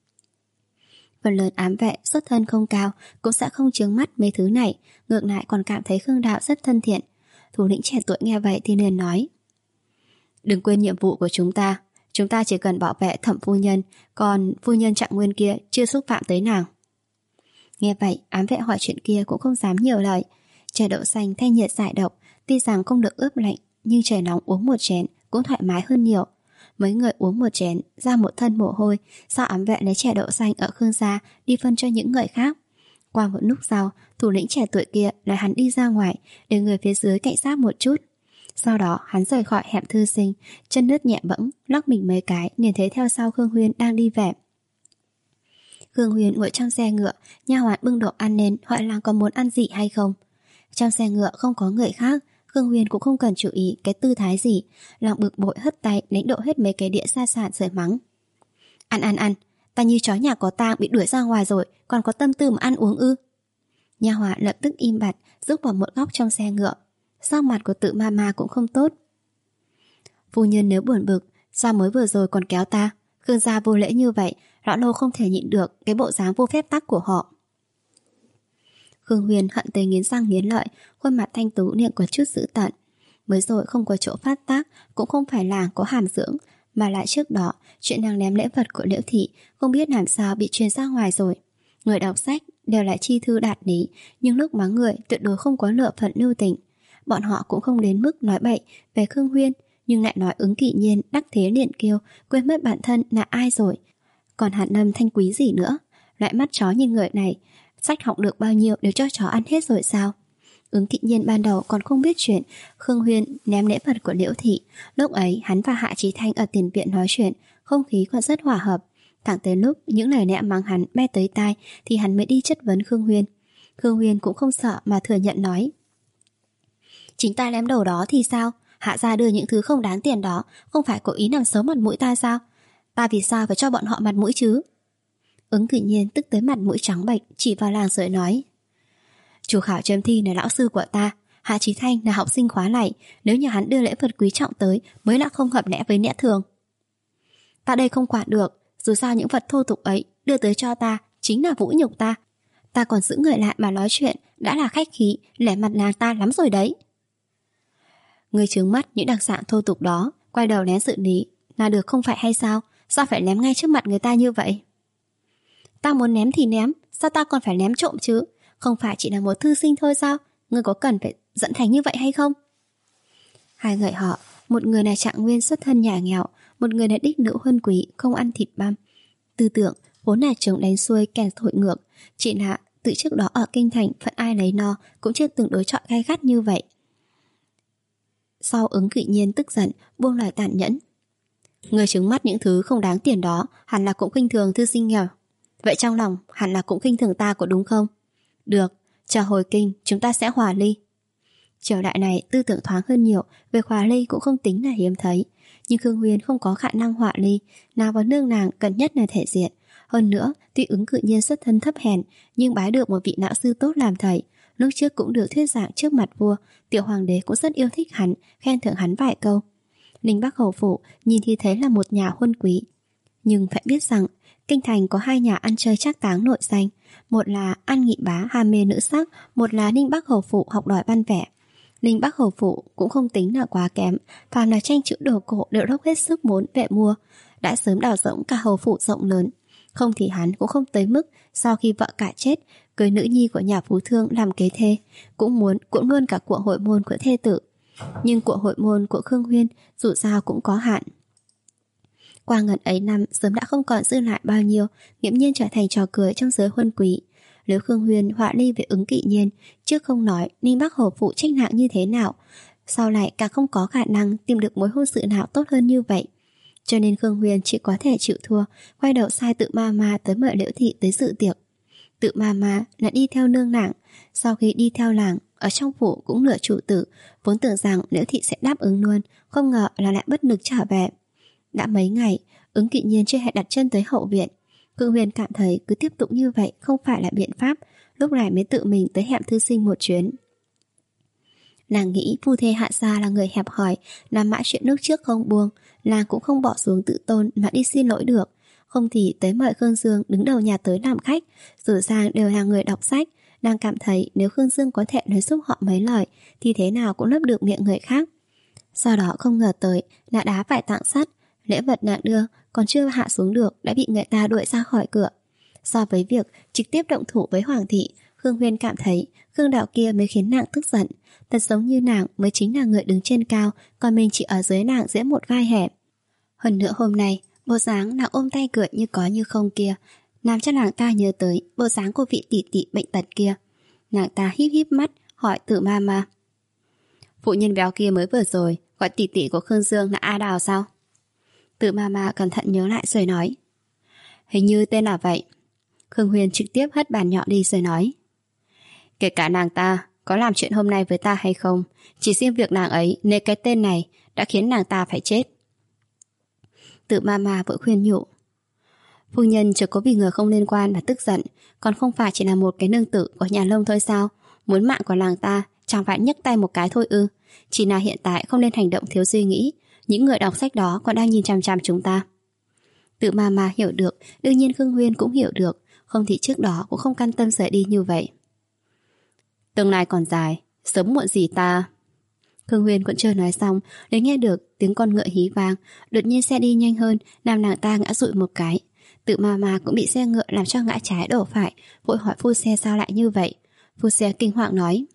Phần lớn ám vệ xuất thân không cao cũng sẽ không chướng mắt mấy thứ này, ngược lại còn cảm thấy Khương Đạo rất thân thiện. Thủ lĩnh trẻ tuổi nghe vậy thì liền nói. Đừng quên nhiệm vụ của chúng ta, chúng ta chỉ cần bảo vệ Thẩm phu nhân, còn phu nhân Trạng Nguyên kia chưa xúc phạm tới nàng. Nghe vậy, ám vệ hỏi chuyện kia cũng không dám nhiều lời. Chè đậu xanh thay nhiệt giải độc, tuy rằng không được ướp lạnh, nhưng trời nóng uống một chén cũng thoải mái hơn nhiều. Mấy người uống một chén, ra một thân mồ hôi, sao ám vệ lấy chè đậu xanh ở Khương gia đi phân cho những người khác. Qua một lúc sau, thủ lĩnh trẻ tuổi kia lại hắn đi ra ngoài, để người phía dưới cảnh giác một chút. Sau đó hắn rời khỏi hẻm thư sinh, chân nước nhẹ bẫng, lắc mình mấy cái, liền thấy theo sau Khương Huyên đang đi về. Khương Huyên ngồi trong xe ngựa, nha hoàn bưng đồ ăn lên, hỏi làng có muốn ăn gì hay không. Trong xe ngựa không có người khác, Khương Huyên cũng không cần chú ý cái tư thái gì, làng bực bội hất tay đánh đổ hết mấy cái đĩa gia sản rồi mắng. Ăn ăn ăn, ta như chó nhà có tang bị đuổi ra ngoài rồi, còn có tâm tư mà ăn uống ư? Nha hoàn lập tức im bặt, rúc vào một góc trong xe ngựa. Sắc mặt của tự mama cũng không tốt. Phu nhân nếu buồn bực, sao mới vừa rồi còn kéo ta? Khương gia vô lễ như vậy, lão nô không thể nhịn được cái bộ dáng vô phép tắc của họ. Khương Huyền hận tới nghiến răng nghiến lợi, khuôn mặt thanh tú liền có chút dữ tợn. Mới rồi không có chỗ phát tác, cũng không phải là có hàm dưỡng, mà lại trước đó chuyện nàng ném lễ vật của Liễu thị không biết làm sao bị truyền ra ngoài rồi. Người đọc sách đều là chi thư đạt lý, nhưng lúc mắng người tuyệt đối không có lựa phận lưu tình. Bọn họ cũng không đến mức nói bậy về Khương Huyên, nhưng lại nói Ứng Kỵ Nhiên đắc thế liền kiêu, quên mất bản thân là ai rồi. Còn Hàn Lâm Thanh Quý gì nữa, loại mắt chó như người này, sách học được bao nhiêu đều cho chó ăn hết rồi sao? Ứng Kỵ Nhiên ban đầu còn không biết chuyện Khương Huyên ném lễ vật của Liễu thị. Lúc ấy hắn và Hạ Chí Thanh ở tiền viện nói chuyện, không khí còn rất hòa hợp. Thẳng tới lúc những lời lẽ mắng hắn bay tới tai thì hắn mới đi chất vấn Khương Huyên. Khương Huyên cũng không sợ mà thừa nhận nói: chính ta ném đồ đó thì sao? Hạ gia đưa những thứ không đáng tiền đó, không phải cố ý làm xấu mặt mũi ta sao? Ta vì sao phải cho bọn họ mặt mũi chứ? Ứng Kỵ Nhiên tức tới mặt mũi trắng bệch, chỉ vào làng rồi nói: Chu Khảo chấm thi là lão sư của ta, Hạ Chí Thanh là học sinh khóa này, nếu như hắn đưa lễ vật quý trọng tới mới là không hợp lẽ với lẽ thường. Ta đây không quản được, dù sao những vật thô tục ấy đưa tới cho ta chính là vũ nhục ta. Ta còn giữ người lại mà nói chuyện đã là khách khí, lẻ mặt làng ta lắm rồi đấy. Người trướng mắt những đặc sản thô tục đó, quay đầu lén xử lý là được không phải hay sao? Sao phải ném ngay trước mặt người ta như vậy? Ta muốn ném thì ném, sao ta còn phải ném trộm chứ? Không phải chỉ là một thư sinh thôi sao? Ngươi có cần phải giận thành như vậy hay không? Hai người họ, một người là Trạng Nguyên xuất thân nhà nghèo, một người là đích nữ huân quý không ăn thịt băm. Tư tưởng vốn là chống đánh xuôi kẻ thổi ngược, chỉ là từ trước đó ở kinh thành phận ai lấy no cũng chưa từng đối chọi gay gắt như vậy. Sau Ứng Kỵ Nhiên tức giận buông lời tàn nhẫn: Người trứng mắt những thứ không đáng tiền đó hẳn là cũng khinh thường thư sinh nghèo. Vậy trong lòng hẳn là cũng khinh thường ta có đúng không? Được, chờ hồi kinh chúng ta sẽ hòa ly. Triều đại này tư tưởng thoáng hơn nhiều, việc hòa ly cũng không tính là hiếm thấy. Nhưng Khương Huyên không có khả năng hòa ly, nào vào nương nàng cần nhất là thể diện. Hơn nữa, tuy Ứng Kỵ Nhiên xuất thân thấp hèn, nhưng bái được một vị lão sư tốt làm thầy, lúc trước cũng được thuyết giảng trước mặt vua, tiểu hoàng đế cũng rất yêu thích hắn, khen thưởng hắn vài câu. Ninh Bắc hầu phủ nhìn thì thấy là một nhà huân quý, nhưng phải biết rằng kinh thành có hai nhà ăn chơi trác táng nội danh, một là An Nghị Bá ham mê nữ sắc, một là Ninh Bắc hầu phủ học đòi văn vẻ. Ninh Bắc hầu phủ cũng không tính là quá kém, phàm là tranh chữ đồ cổ đều dốc hết sức muốn vệ mua, đã sớm đào rỗng cả hầu phủ rộng lớn. Không thì hắn cũng không tới mức sau khi vợ cả chết, cưới nữ nhi của nhà phú thương làm kế thê, cũng muốn cuộn luôn cả của hội môn của thê tử. Nhưng của hội môn của Khương Huyên dù sao cũng có hạn. Qua ngần ấy năm sớm đã không còn dư lại bao nhiêu, nghiễm nhiên trở thành trò cười trong giới huân quý. Nếu Khương Huyên họa ly về Ứng Kỵ Nhiên, trước không nói Ninh Bắc hầu phụ trách nặng như thế nào, sau lại càng không có khả năng tìm được mối hôn sự nào tốt hơn như vậy. Cho nên Khương Huyên chỉ có thể chịu thua, quay đầu sai Tự Ma Ma tới mời Liễu Thị tới dự tiệc. Tự Ma Ma là đi theo nương nàng, sau khi đi theo làng, ở trong phủ cũng nửa chủ tử, vốn tưởng rằng Liễu Thị sẽ đáp ứng luôn, không ngờ là lại bất lực trở về. Đã mấy ngày, Ứng Kỵ Nhiên chưa hề đặt chân tới hậu viện. Khương Huyên cảm thấy cứ tiếp tục như vậy không phải là biện pháp, lúc này mới tự mình tới hẹm thư sinh một chuyến. Nàng nghĩ phu thê Hạ Gia là người hẹp hòi, làm mãi chuyện nước trước không buông, nàng cũng không bỏ xuống tự tôn mà đi xin lỗi được. Không thì tới mời Khương Dương đứng đầu nhà tới làm khách, dù sao đều là người đọc sách. Nàng cảm thấy nếu Khương Dương có thể nói giúp họ mấy lời thì thế nào cũng lấp được miệng người khác. Sau đó không ngờ tới đã đá phải tạng sắt, lễ vật nàng đưa còn chưa hạ xuống được đã bị người ta đuổi ra khỏi cửa. So với việc trực tiếp động thủ với Hoàng thị, Khương Huyên cảm thấy Khương đạo kia mới khiến nàng tức giận. Thật giống như nàng mới chính là người đứng trên cao, còn mình chỉ ở dưới nàng dễ một vai hẹp. Hơn nữa hôm nay bộ dáng nàng ôm tay cười như có như không kia làm cho nàng ta nhớ tới bộ dáng của vị tỷ tỷ bệnh tật kia. Nàng ta híp híp mắt hỏi Tự Ma Ma, phụ nhân béo kia mới vừa rồi gọi tỷ tỷ của Khương Dương là A Đào sao? Tự Ma Ma cẩn thận nhớ lại rồi nói, hình như tên là vậy. Khương Huyên trực tiếp hất bàn nhỏ đi rồi nói, kể cả nàng ta có làm chuyện hôm nay với ta hay không, chỉ riêng việc nàng ấy nêu cái tên này đã khiến nàng ta phải chết. Tự Ma Ma vội khuyên nhủ, phu nhân chưa có vì người không liên quan mà tức giận, còn không phải chỉ là một cái nương tử của nhà Lông thôi sao? Muốn mạng của nàng ta chẳng phải nhấc tay một cái thôi ư? Chỉ là hiện tại không nên hành động thiếu suy nghĩ, những người đọc sách đó còn đang nhìn chằm chằm chúng ta. Tự Ma Ma hiểu được, đương nhiên Khương Huyên cũng hiểu được, không thì trước đó cũng không can tâm rời đi như vậy. Tương lai còn dài, sớm muộn gì ta... Khương Huyên còn chưa nói xong, liền nghe được tiếng con ngựa hí vang, đột nhiên xe đi nhanh hơn, làm nàng ta ngã dụi một cái. Tự Ma Ma cũng bị xe ngựa làm cho ngã trái đổ phải, vội hỏi phu xe sao lại như vậy. Phu xe kinh hoàng nói,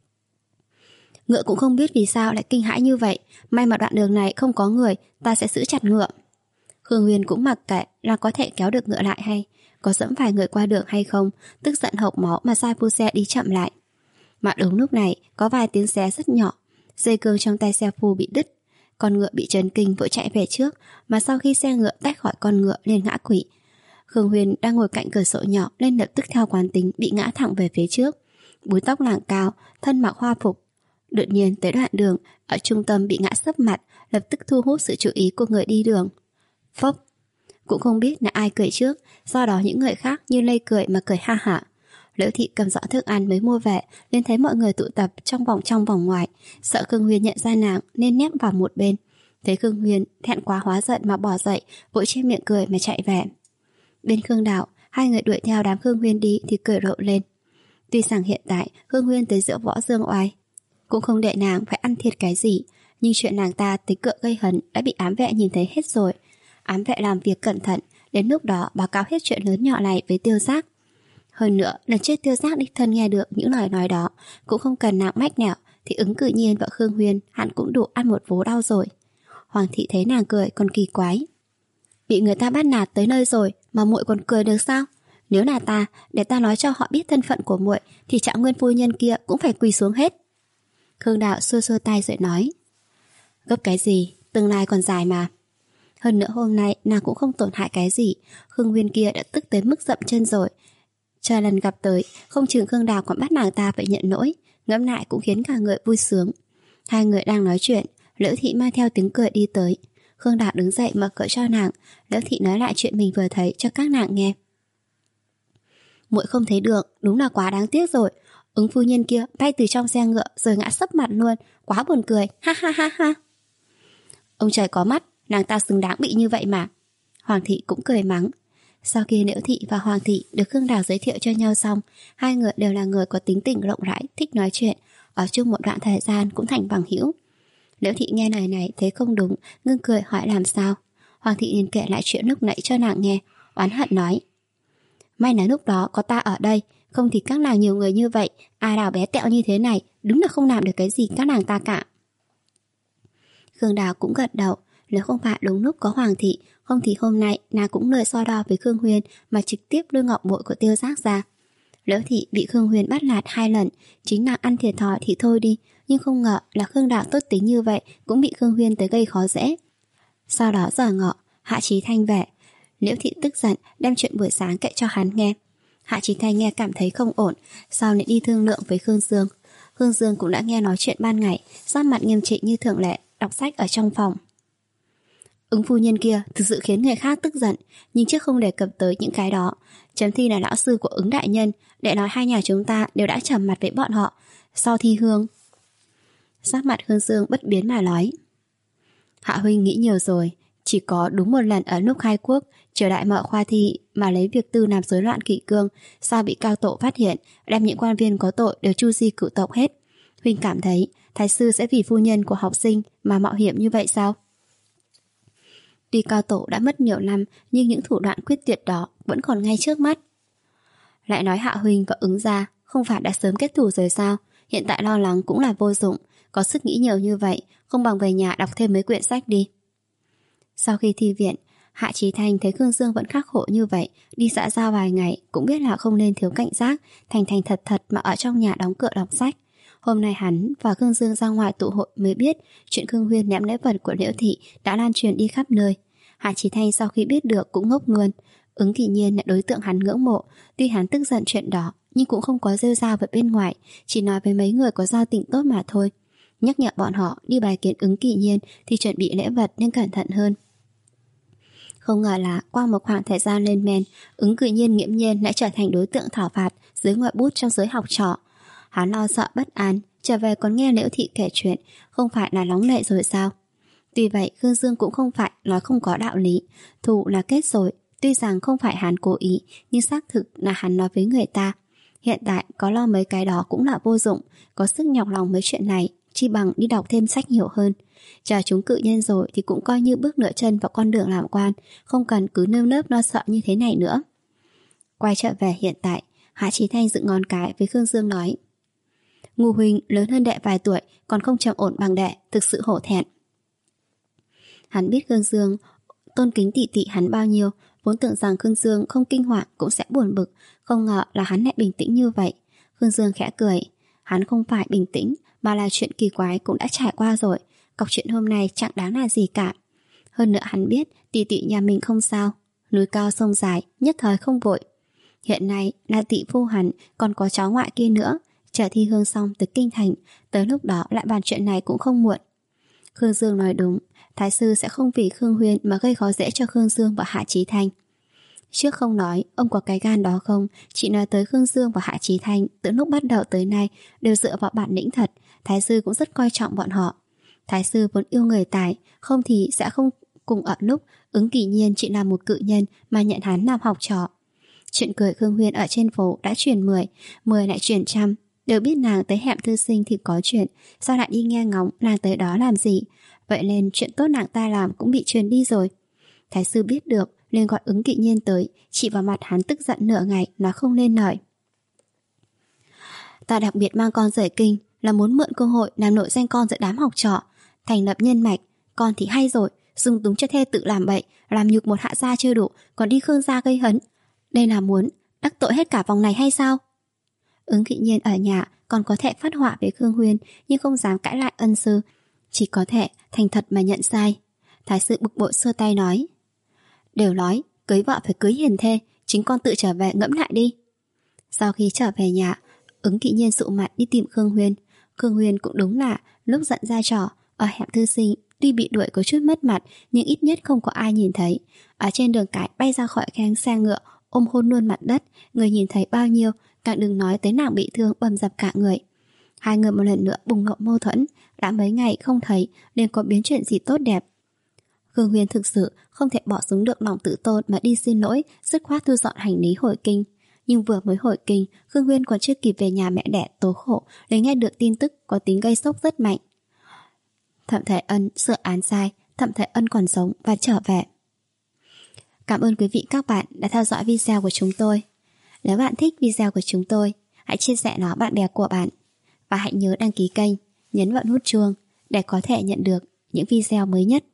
ngựa cũng không biết vì sao lại kinh hãi như vậy, may mà đoạn đường này không có người, ta sẽ giữ chặt ngựa. Khương Huyên cũng mặc kệ là có thể kéo được ngựa lại hay có dẫm phải người qua đường hay không, tức giận hộc máu mà sai phu xe đi chậm lại. Mà đúng lúc này có vài tiếng xé rất nhỏ, dây cương trong tay xe phu bị đứt, con ngựa bị chấn kinh vội chạy về trước, mà sau khi xe ngựa tách khỏi con ngựa liền ngã quỵ. Khương Huyên đang ngồi cạnh cửa sổ nhỏ nên lập tức theo quán tính bị ngã thẳng về phía trước, búi tóc làng cao, thân mặc hoa phục. Đột nhiên tới đoạn đường ở trung tâm bị ngã sấp mặt, lập tức thu hút sự chú ý của người đi đường. Phốc, cũng không biết là ai cười trước, do đó những người khác như lây cười mà cười ha hả. Liễu Thị cầm giỏ thức ăn mới mua về, nên thấy mọi người tụ tập trong vòng trong vòng ngoài, sợ Khương Huyên nhận ra nàng nên nép vào một bên. Thấy Khương Huyên thẹn quá hóa giận mà bỏ dậy, vội che miệng cười mà chạy về. Bên Khương Đạo, hai người đuổi theo đám Khương Huyên đi thì cười rộ lên. Tuy rằng hiện tại Khương Huyên tới giữa võ dương oai, cũng không để nàng phải ăn thiệt cái gì, nhưng chuyện nàng ta tới cựa gây hấn đã bị ám vệ nhìn thấy hết rồi. Ám vệ làm việc cẩn thận, đến lúc đó báo cáo hết chuyện lớn nhỏ này với Tiêu Giác. Hơn nữa, lần trước Tiêu Giác đích thân nghe được những lời nói đó, cũng không cần nàng mách nẻo, thì Ứng Cự Nhiên và Khương Huyên hẳn cũng đủ ăn một vố đau rồi. Hoàng thị thấy nàng cười còn kỳ quái. Bị người ta bắt nạt tới nơi rồi mà muội còn cười được sao? Nếu là ta, để ta nói cho họ biết thân phận của muội, thì Trạng Nguyên phu nhân kia cũng phải quỳ xuống hết. Khương Đạo xua xua tay rồi nói, gấp cái gì, tương lai còn dài mà. Hơn nữa hôm nay nàng cũng không tổn hại cái gì, Khương Huyên kia đã tức tới mức dậm chân rồi. Chờ lần gặp tới, không chừng Khương Đào còn bắt nàng ta phải nhận lỗi, ngẫm lại cũng khiến cả người vui sướng. Hai người đang nói chuyện, Liễu Thị mang theo tiếng cười đi tới. Khương Đào đứng dậy mở cửa cho nàng, Liễu Thị nói lại chuyện mình vừa thấy cho các nàng nghe. Muội không thấy được, đúng là quá đáng tiếc rồi. Ứng phu nhân kia bay từ trong xe ngựa rồi ngã sấp mặt luôn, quá buồn cười, ha ha ha ha. Ông trời có mắt, nàng ta xứng đáng bị như vậy mà. Hoàng thị cũng cười mắng. Sau khi Liễu thị và Hoàng thị được Khương Đào giới thiệu cho nhau xong, hai người đều là người có tính tình rộng rãi, thích nói chuyện, ở chung một đoạn thời gian cũng thành bằng hữu. Liễu thị nghe lời này thấy không đúng, ngưng cười hỏi làm sao. Hoàng thị liền kể lại chuyện lúc nãy cho nàng nghe, oán hận nói: may là lúc đó có ta ở đây, không thì các nàng nhiều người như vậy, A Đào bé tẹo như thế này, đúng là không làm được cái gì các nàng ta cả. Khương Đào cũng gật đầu, nếu không phải đúng lúc có Hoàng thị, không thì hôm nay nàng cũng lời so đo với Khương Huyên mà trực tiếp đưa ngọc bội của Tiêu Giác ra. Liễu thị bị Khương Huyên bắt nạt hai lần, chính nàng ăn thiệt thòi thì thôi đi, nhưng không ngờ là Khương Đào tốt tính như vậy cũng bị Khương Huyên tới gây khó dễ. Sau đó giờ ngọ, Hạ Chí Thanh về, Liễu thị tức giận đem chuyện buổi sáng kể cho hắn nghe. Hạ Chí Thanh nghe cảm thấy không ổn, sau lại đi thương lượng với Khương Dương. Khương Dương cũng đã nghe nói chuyện ban ngày, sắc mặt nghiêm trị như thường lệ, đọc sách ở trong phòng. Ứng phu nhân kia thực sự khiến người khác tức giận, nhưng trước không đề cập tới những cái đó. Chấm thi là lão sư của Ứng đại nhân, để nói hai nhà chúng ta đều đã trầm mặt với bọn họ. Sau thi hương, sắc mặt Khương Dương bất biến mà nói: Hạ huynh nghĩ nhiều rồi, chỉ có đúng một lần ở lúc khai quốc triều đại mở khoa thi mà lấy việc tư làm rối loạn kỷ cương, sao bị cao tổ phát hiện, đem những quan viên có tội đều tru di cửu tộc hết. Huynh cảm thấy thái sư sẽ vì phu nhân của học sinh mà mạo hiểm như vậy sao? Tuy cao tổ đã mất nhiều năm, nhưng những thủ đoạn quyết tuyệt đó vẫn còn ngay trước mắt. Lại nói Hạ huynh và Ứng gia không phải đã sớm kết thù rồi sao? Hiện tại lo lắng cũng là vô dụng, có sức nghĩ nhiều như vậy, không bằng về nhà đọc thêm mấy quyển sách đi. Sau khi thi viện, Hạ Chí Thanh thấy Khương Dương vẫn khắc khổ như vậy, đi xã giao vài ngày cũng biết là không nên thiếu cảnh giác, thành thành thật thật mà ở trong nhà đóng cửa đọc sách. Hôm nay hắn và Khương Dương ra ngoài tụ hội mới biết chuyện Khương Huyên ném lễ vật của Liễu thị đã lan truyền đi khắp nơi. Hạ Chí Thanh sau khi biết được cũng ngốc luôn. Ứng Kỷ Nhiên là đối tượng hắn ngưỡng mộ, tuy hắn tức giận chuyện đó nhưng cũng không có rêu rao với bên ngoài, chỉ nói với mấy người có giao tình tốt mà thôi. Nhắc nhở bọn họ đi bài kiến Ứng Kỷ Nhiên thì chuẩn bị lễ vật nên cẩn thận hơn. Không ngờ là qua một khoảng thời gian lên men, Ứng Kỷ Nhiên nghiễm nhiên lại trở thành đối tượng thảo phạt dưới ngòi bút trong giới học trò. Hắn lo sợ bất an, trở về còn nghe Liễu thị kể chuyện, không phải là nóng nảy rồi sao? Tuy vậy Khương Dương cũng không phải nói không có đạo lý, thù là kết rồi, tuy rằng không phải hắn cố ý, nhưng xác thực là hắn nói với người ta. Hiện tại có lo mấy cái đó cũng là vô dụng, có sức nhọc lòng mấy chuyện này, chi bằng đi đọc thêm sách nhiều hơn. Chờ chúng cự nhân rồi thì cũng coi như bước nửa chân vào con đường làm quan, không cần cứ nơm nớp lo sợ như thế này nữa. Quay trở về hiện tại, Hạ Chí Thanh dựng ngón cái với Khương Dương nói: Ngô huynh lớn hơn đệ vài tuổi, còn không trầm ổn bằng đệ, thực sự hổ thẹn. Hắn biết Khương Dương tôn kính tỷ tỷ hắn bao nhiêu, vốn tưởng rằng Khương Dương không kinh hoàng cũng sẽ buồn bực, không ngờ là hắn lại bình tĩnh như vậy. Khương Dương khẽ cười, hắn không phải bình tĩnh, mà là chuyện kỳ quái cũng đã trải qua rồi, cọc chuyện hôm nay chẳng đáng là gì cả. Hơn nữa hắn biết tỷ tỷ nhà mình không sao, núi cao sông dài, nhất thời không vội. Hiện nay là tỷ phu hắn còn có cháu ngoại kia nữa, chờ thi hương xong từ kinh thành, tới lúc đó lại bàn chuyện này cũng không muộn. Khương Dương nói đúng, thái sư sẽ không vì Khương Huyên mà gây khó dễ cho Khương Dương và Hạ Chí Thanh. Trước không nói ông có cái gan đó không, chỉ nói tới Khương Dương và Hạ Chí Thanh từ lúc bắt đầu tới nay đều dựa vào bản lĩnh thật, thái sư cũng rất coi trọng bọn họ. Thái sư vốn yêu người tài, không thì sẽ không cùng ở lúc Ứng Kỷ Nhiên chỉ là một cự nhân mà nhận hắn làm học trò. Chuyện cười Khương Huyên ở trên phố đã truyền mười, mười lại truyền trăm, đều biết nàng tới hẻm thư sinh thì có chuyện, sao lại đi nghe ngóng nàng tới đó làm gì. Vậy nên chuyện tốt nàng ta làm cũng bị truyền đi rồi. Thái sư biết được liền gọi Ứng Kỷ Nhiên tới, chỉ vào mặt hắn tức giận nửa ngày, nói không nên lời. Ta đặc biệt mang con rời kinh là muốn mượn cơ hội làm nổi danh con giữa đám học trò, thành lập nhân mạch. Con thì hay rồi, dung túng cho thê tự làm bậy, làm nhục một hạ gia chưa đủ, còn đi Khương gia gây hấn. Đây là muốn đắc tội hết cả vòng này hay sao? Ứng Kỷ Nhiên ở nhà còn có thể phát họa với Khương Huyên, nhưng không dám cãi lại ân sư, chỉ có thể thành thật mà nhận sai. Thái sư bực bội xua tay nói: Đều nói cưới vợ phải cưới hiền thê, chính con tự trở về ngẫm lại đi. Sau khi trở về nhà, Ứng Kỷ Nhiên sụ mặt đi tìm Khương Huyên. Khương Huyên cũng đúng là lúc giận ra trò, ở hẻm thư sinh tuy bị đuổi có chút mất mặt, nhưng ít nhất không có ai nhìn thấy. Ở trên đường cái bay ra khỏi khoang xe ngựa, ôm hôn luôn mặt đất. Người nhìn thấy bao nhiêu, càng đừng nói tới nàng bị thương bầm dập cả người. Hai người một lần nữa bùng nổ mâu thuẫn. Đã mấy ngày không thấy nên có biến chuyện gì tốt đẹp. Khương Huyên thực sự không thể bỏ xuống được lòng tự tôn mà đi xin lỗi, dứt khoát thu dọn hành lý hồi kinh. Nhưng vừa mới hồi kinh, Khương Huyên còn chưa kịp về nhà mẹ đẻ tố khổ, để nghe được tin tức có tính gây sốc rất mạnh. Thẩm Thái Ân sửa án sai, Thẩm Thái Ân còn sống và trở về. Cảm ơn quý vị các bạn đã theo dõi video của chúng tôi. Nếu bạn thích video của chúng tôi, hãy chia sẻ nó bạn bè của bạn. Và hãy nhớ đăng ký kênh, nhấn vào nút chuông để có thể nhận được những video mới nhất.